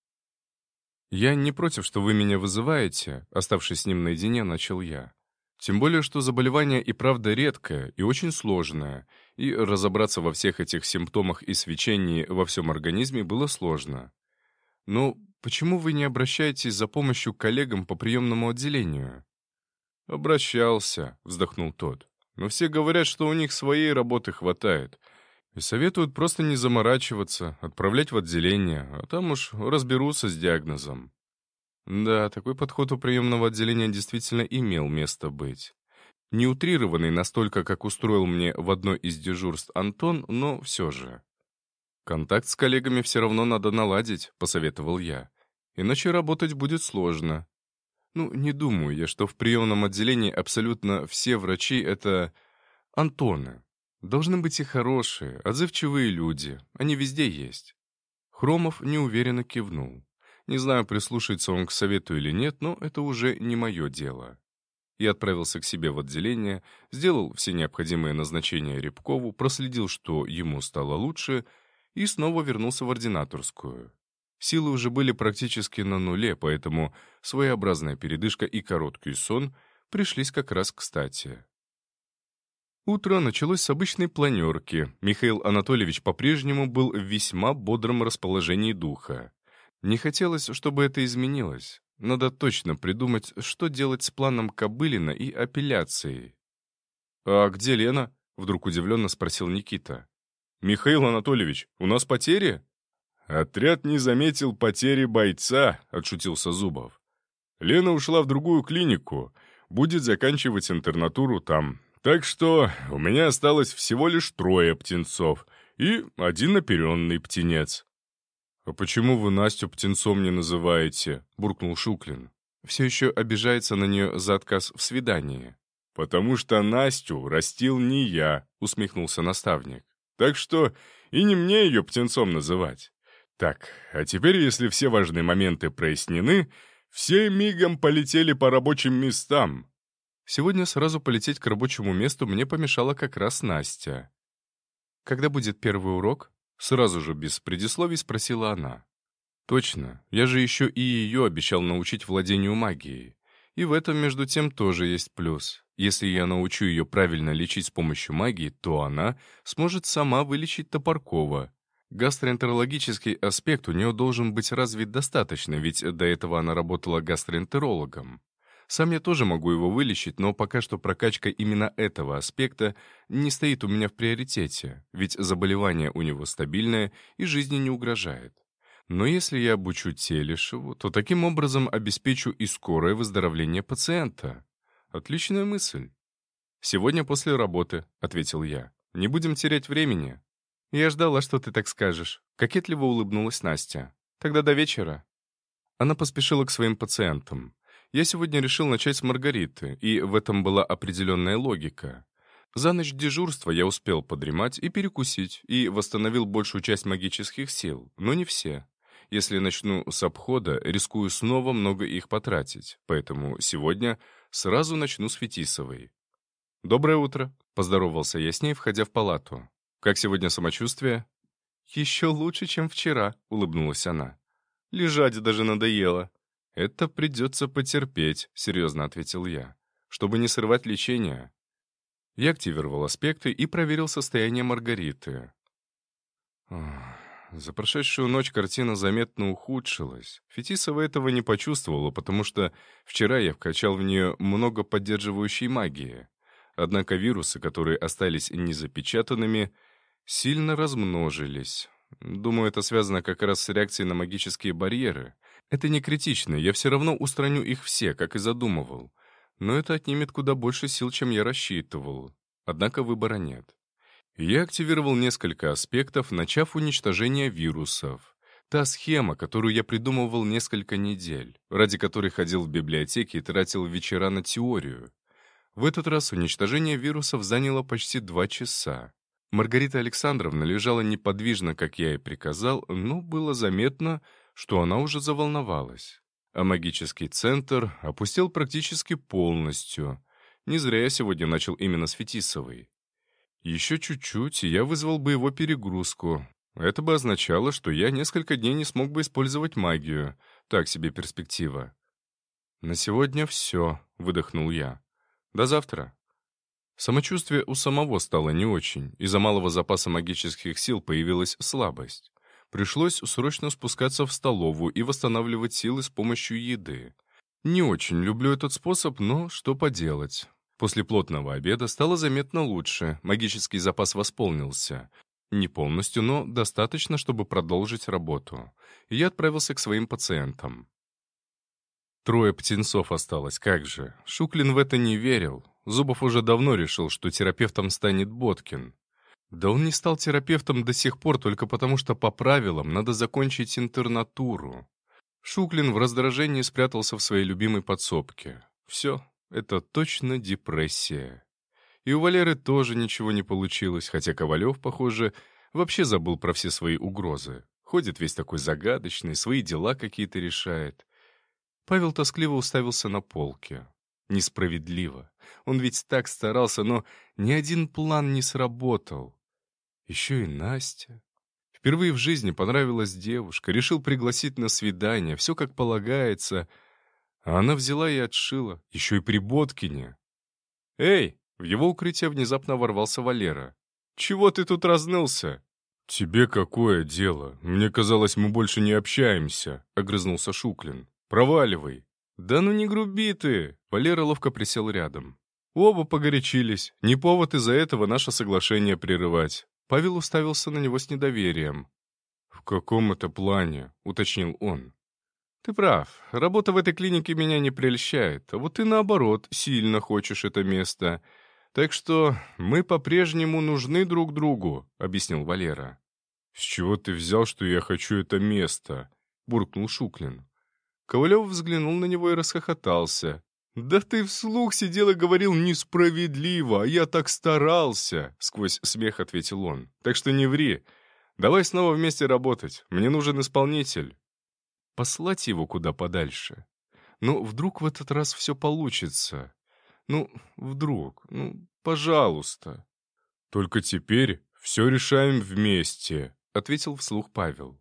«Я не против, что вы меня вызываете», — оставшись с ним наедине, начал я. «Тем более, что заболевание и правда редкое, и очень сложное, и разобраться во всех этих симптомах и свечении во всем организме было сложно. Но почему вы не обращаетесь за помощью к коллегам по приемному отделению?» «Обращался», — вздохнул тот. «Но все говорят, что у них своей работы хватает. И советуют просто не заморачиваться, отправлять в отделение, а там уж разберутся с диагнозом». Да, такой подход у приемного отделения действительно имел место быть. Не утрированный настолько, как устроил мне в одно из дежурств Антон, но все же. «Контакт с коллегами все равно надо наладить», — посоветовал я. «Иначе работать будет сложно». Ну, не думаю я, что в приемном отделении абсолютно все врачи — это Антоны. Должны быть и хорошие, отзывчивые люди, они везде есть. Хромов неуверенно кивнул. Не знаю, прислушается он к совету или нет, но это уже не мое дело. Я отправился к себе в отделение, сделал все необходимые назначения Рябкову, проследил, что ему стало лучше, и снова вернулся в ординаторскую. Силы уже были практически на нуле, поэтому своеобразная передышка и короткий сон пришлись как раз кстати. Утро началось с обычной планерки. Михаил Анатольевич по-прежнему был в весьма бодром расположении духа. Не хотелось, чтобы это изменилось. Надо точно придумать, что делать с планом Кобылина и апелляцией. «А где Лена?» — вдруг удивленно спросил Никита. «Михаил Анатольевич, у нас потери?» «Отряд не заметил потери бойца», — отшутился Зубов. «Лена ушла в другую клинику, будет заканчивать интернатуру там. Так что у меня осталось всего лишь трое птенцов и один оперенный птенец». «А почему вы Настю птенцом не называете?» — буркнул Шуклин. Все еще обижается на нее за отказ в свидании. «Потому что Настю растил не я», — усмехнулся наставник. «Так что и не мне ее птенцом называть. Так, а теперь, если все важные моменты прояснены, все мигом полетели по рабочим местам». Сегодня сразу полететь к рабочему месту мне помешала как раз Настя. «Когда будет первый урок?» Сразу же, без предисловий, спросила она. «Точно, я же еще и ее обещал научить владению магией. И в этом, между тем, тоже есть плюс. Если я научу ее правильно лечить с помощью магии, то она сможет сама вылечить Топоркова. Гастроэнтерологический аспект у нее должен быть развит достаточно, ведь до этого она работала гастроэнтерологом. Сам я тоже могу его вылечить, но пока что прокачка именно этого аспекта не стоит у меня в приоритете, ведь заболевание у него стабильное и жизни не угрожает. Но если я обучу Телешеву, то таким образом обеспечу и скорое выздоровление пациента. Отличная мысль. «Сегодня после работы», — ответил я. «Не будем терять времени». «Я ждала, что ты так скажешь», — кокетливо улыбнулась Настя. «Тогда до вечера». Она поспешила к своим пациентам. Я сегодня решил начать с Маргариты, и в этом была определенная логика. За ночь дежурства я успел подремать и перекусить, и восстановил большую часть магических сил, но не все. Если начну с обхода, рискую снова много их потратить, поэтому сегодня сразу начну с Фетисовой. «Доброе утро», — поздоровался я с ней, входя в палату. «Как сегодня самочувствие?» «Еще лучше, чем вчера», — улыбнулась она. «Лежать даже надоело». «Это придется потерпеть», — серьезно ответил я, «чтобы не срывать лечение». Я активировал аспекты и проверил состояние Маргариты. За прошедшую ночь картина заметно ухудшилась. Фетисова этого не почувствовала, потому что вчера я вкачал в нее много поддерживающей магии. Однако вирусы, которые остались незапечатанными, сильно размножились. Думаю, это связано как раз с реакцией на магические барьеры. Это не критично, я все равно устраню их все, как и задумывал. Но это отнимет куда больше сил, чем я рассчитывал. Однако выбора нет. Я активировал несколько аспектов, начав уничтожение вирусов. Та схема, которую я придумывал несколько недель, ради которой ходил в библиотеке и тратил вечера на теорию. В этот раз уничтожение вирусов заняло почти два часа. Маргарита Александровна лежала неподвижно, как я и приказал, но было заметно, что она уже заволновалась. А магический центр опустел практически полностью. Не зря я сегодня начал именно с Фетисовой. Еще чуть-чуть, и я вызвал бы его перегрузку. Это бы означало, что я несколько дней не смог бы использовать магию. Так себе перспектива. «На сегодня все», — выдохнул я. «До завтра». Самочувствие у самого стало не очень. Из-за малого запаса магических сил появилась слабость. Пришлось срочно спускаться в столовую и восстанавливать силы с помощью еды. Не очень люблю этот способ, но что поделать. После плотного обеда стало заметно лучше, магический запас восполнился. Не полностью, но достаточно, чтобы продолжить работу. И я отправился к своим пациентам. Трое птенцов осталось, как же. Шуклин в это не верил. Зубов уже давно решил, что терапевтом станет Боткин. Да он не стал терапевтом до сих пор только потому, что по правилам надо закончить интернатуру. Шуклин в раздражении спрятался в своей любимой подсобке. Все, это точно депрессия. И у Валеры тоже ничего не получилось, хотя Ковалев, похоже, вообще забыл про все свои угрозы. Ходит весь такой загадочный, свои дела какие-то решает. Павел тоскливо уставился на полке. Несправедливо. Он ведь так старался, но ни один план не сработал. Еще и Настя. Впервые в жизни понравилась девушка, решил пригласить на свидание, все как полагается. А она взяла и отшила, еще и при Боткине. «Эй!» — в его укрытие внезапно ворвался Валера. «Чего ты тут разнылся?» «Тебе какое дело? Мне казалось, мы больше не общаемся», — огрызнулся Шуклин. «Проваливай». «Да ну не груби ты!» — Валера ловко присел рядом. Оба погорячились. Не повод из-за этого наше соглашение прерывать. Павел уставился на него с недоверием. «В каком это плане?» — уточнил он. «Ты прав. Работа в этой клинике меня не прельщает, а вот ты, наоборот, сильно хочешь это место. Так что мы по-прежнему нужны друг другу», — объяснил Валера. «С чего ты взял, что я хочу это место?» — буркнул Шуклин. Ковалев взглянул на него и расхохотался. «Да ты вслух сидел и говорил несправедливо, а я так старался!» — сквозь смех ответил он. «Так что не ври. Давай снова вместе работать. Мне нужен исполнитель». Послать его куда подальше. Но вдруг в этот раз все получится. Ну, вдруг, ну, пожалуйста». «Только теперь все решаем вместе», — ответил вслух Павел.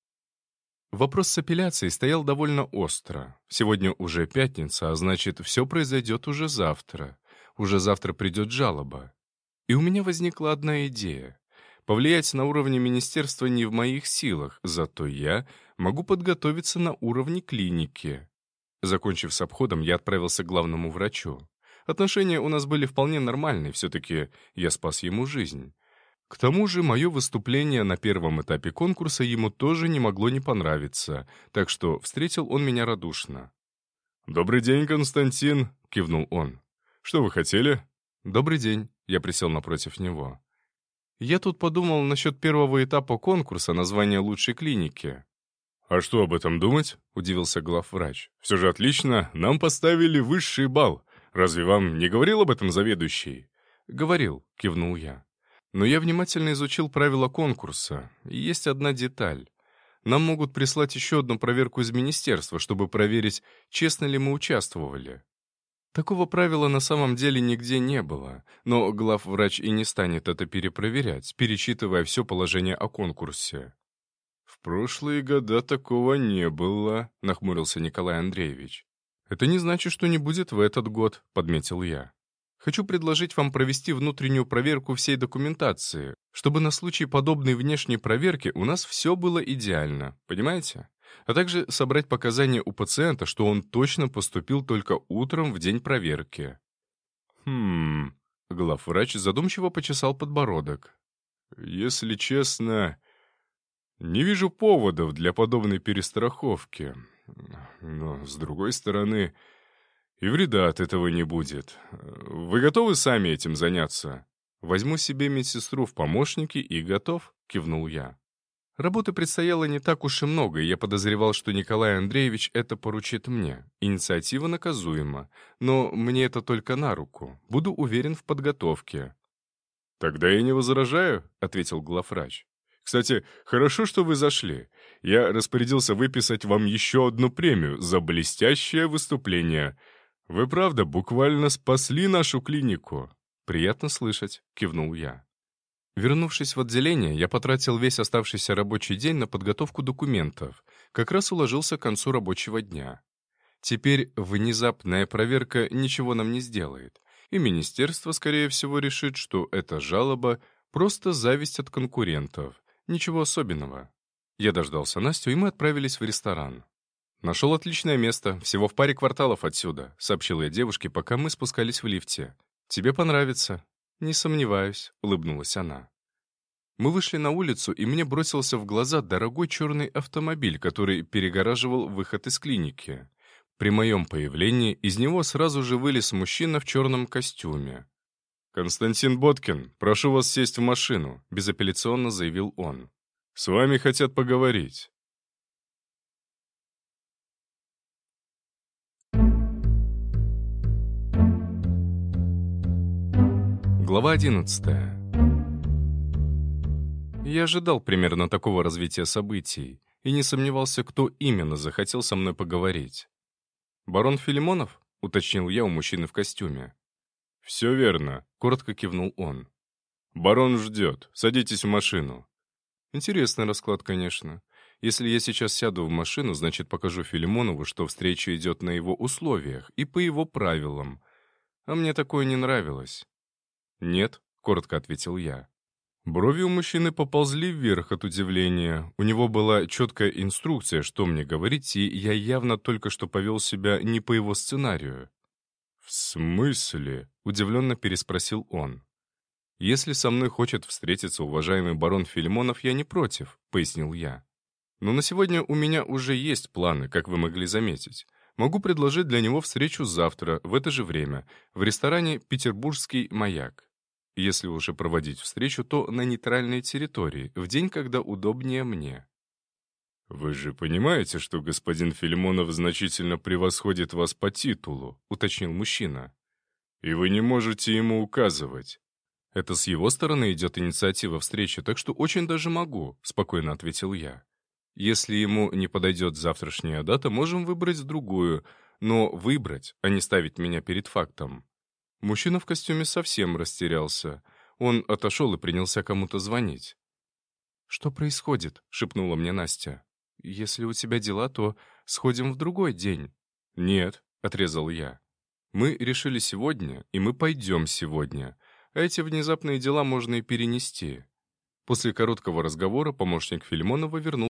Вопрос с апелляцией стоял довольно остро. Сегодня уже пятница, а значит, все произойдет уже завтра. Уже завтра придет жалоба. И у меня возникла одна идея. Повлиять на уровне министерства не в моих силах, зато я могу подготовиться на уровне клиники. Закончив с обходом, я отправился к главному врачу. Отношения у нас были вполне нормальные, все-таки я спас ему жизнь. К тому же мое выступление на первом этапе конкурса ему тоже не могло не понравиться, так что встретил он меня радушно. «Добрый день, Константин», — кивнул он. «Что вы хотели?» «Добрый день», — я присел напротив него. «Я тут подумал насчет первого этапа конкурса названия лучшей клиники». «А что об этом думать?» — удивился главврач. «Все же отлично, нам поставили высший балл. Разве вам не говорил об этом заведующий?» «Говорил», — кивнул я. «Но я внимательно изучил правила конкурса, и есть одна деталь. Нам могут прислать еще одну проверку из министерства, чтобы проверить, честно ли мы участвовали». Такого правила на самом деле нигде не было, но главврач и не станет это перепроверять, перечитывая все положение о конкурсе. «В прошлые года такого не было», — нахмурился Николай Андреевич. «Это не значит, что не будет в этот год», — подметил я. «Хочу предложить вам провести внутреннюю проверку всей документации, чтобы на случай подобной внешней проверки у нас все было идеально, понимаете? А также собрать показания у пациента, что он точно поступил только утром в день проверки». «Хм...» — главврач задумчиво почесал подбородок. «Если честно, не вижу поводов для подобной перестраховки. Но, с другой стороны, и вреда от этого не будет. Вы готовы сами этим заняться?» «Возьму себе медсестру в помощники и готов», — кивнул я. Работы предстояло не так уж и много, и я подозревал, что Николай Андреевич это поручит мне. Инициатива наказуема, но мне это только на руку. Буду уверен в подготовке. «Тогда я не возражаю», — ответил главврач. «Кстати, хорошо, что вы зашли. Я распорядился выписать вам еще одну премию за блестящее выступление. Вы, правда, буквально спасли нашу клинику». «Приятно слышать», — кивнул я. Вернувшись в отделение, я потратил весь оставшийся рабочий день на подготовку документов. Как раз уложился к концу рабочего дня. Теперь внезапная проверка ничего нам не сделает, и министерство, скорее всего, решит, что эта жалоба — просто зависть от конкурентов. Ничего особенного. Я дождался Настю, и мы отправились в ресторан. «Нашел отличное место, всего в паре кварталов отсюда», — сообщил я девушке, пока мы спускались в лифте. «Тебе понравится». «Не сомневаюсь», — улыбнулась она. Мы вышли на улицу, и мне бросился в глаза дорогой черный автомобиль, который перегораживал выход из клиники. При моем появлении из него сразу же вылез мужчина в черном костюме. «Константин Боткин, прошу вас сесть в машину», — безапелляционно заявил он. «С вами хотят поговорить». Глава одиннадцатая. Я ожидал примерно такого развития событий и не сомневался, кто именно захотел со мной поговорить. «Барон Филимонов?» — уточнил я у мужчины в костюме. «Все верно», — коротко кивнул он. «Барон ждет. Садитесь в машину». Интересный расклад, конечно. Если я сейчас сяду в машину, значит, покажу Филимонову, что встреча идет на его условиях и по его правилам. А мне такое не нравилось. «Нет», — коротко ответил я. Брови у мужчины поползли вверх от удивления. У него была четкая инструкция, что мне говорить, и я явно только что повел себя не по его сценарию. «В смысле?» — удивленно переспросил он. «Если со мной хочет встретиться уважаемый барон Филимонов, я не против», — пояснил я. «Но на сегодня у меня уже есть планы, как вы могли заметить. Могу предложить для него встречу завтра, в это же время, в ресторане «Петербургский маяк». Если уже проводить встречу, то на нейтральной территории, в день, когда удобнее мне. «Вы же понимаете, что господин Филимонов значительно превосходит вас по титулу», — уточнил мужчина. «И вы не можете ему указывать». «Это с его стороны идет инициатива встречи, так что очень даже могу», — спокойно ответил я. «Если ему не подойдет завтрашняя дата, можем выбрать другую, но выбрать, а не ставить меня перед фактом». Мужчина в костюме совсем растерялся. Он отошел и принялся кому-то звонить. «Что происходит?» — шепнула мне Настя. «Если у тебя дела, то сходим в другой день». «Нет», — отрезал я. «Мы решили сегодня, и мы пойдем сегодня. А эти внезапные дела можно и перенести». После короткого разговора помощник Филимонова вернулся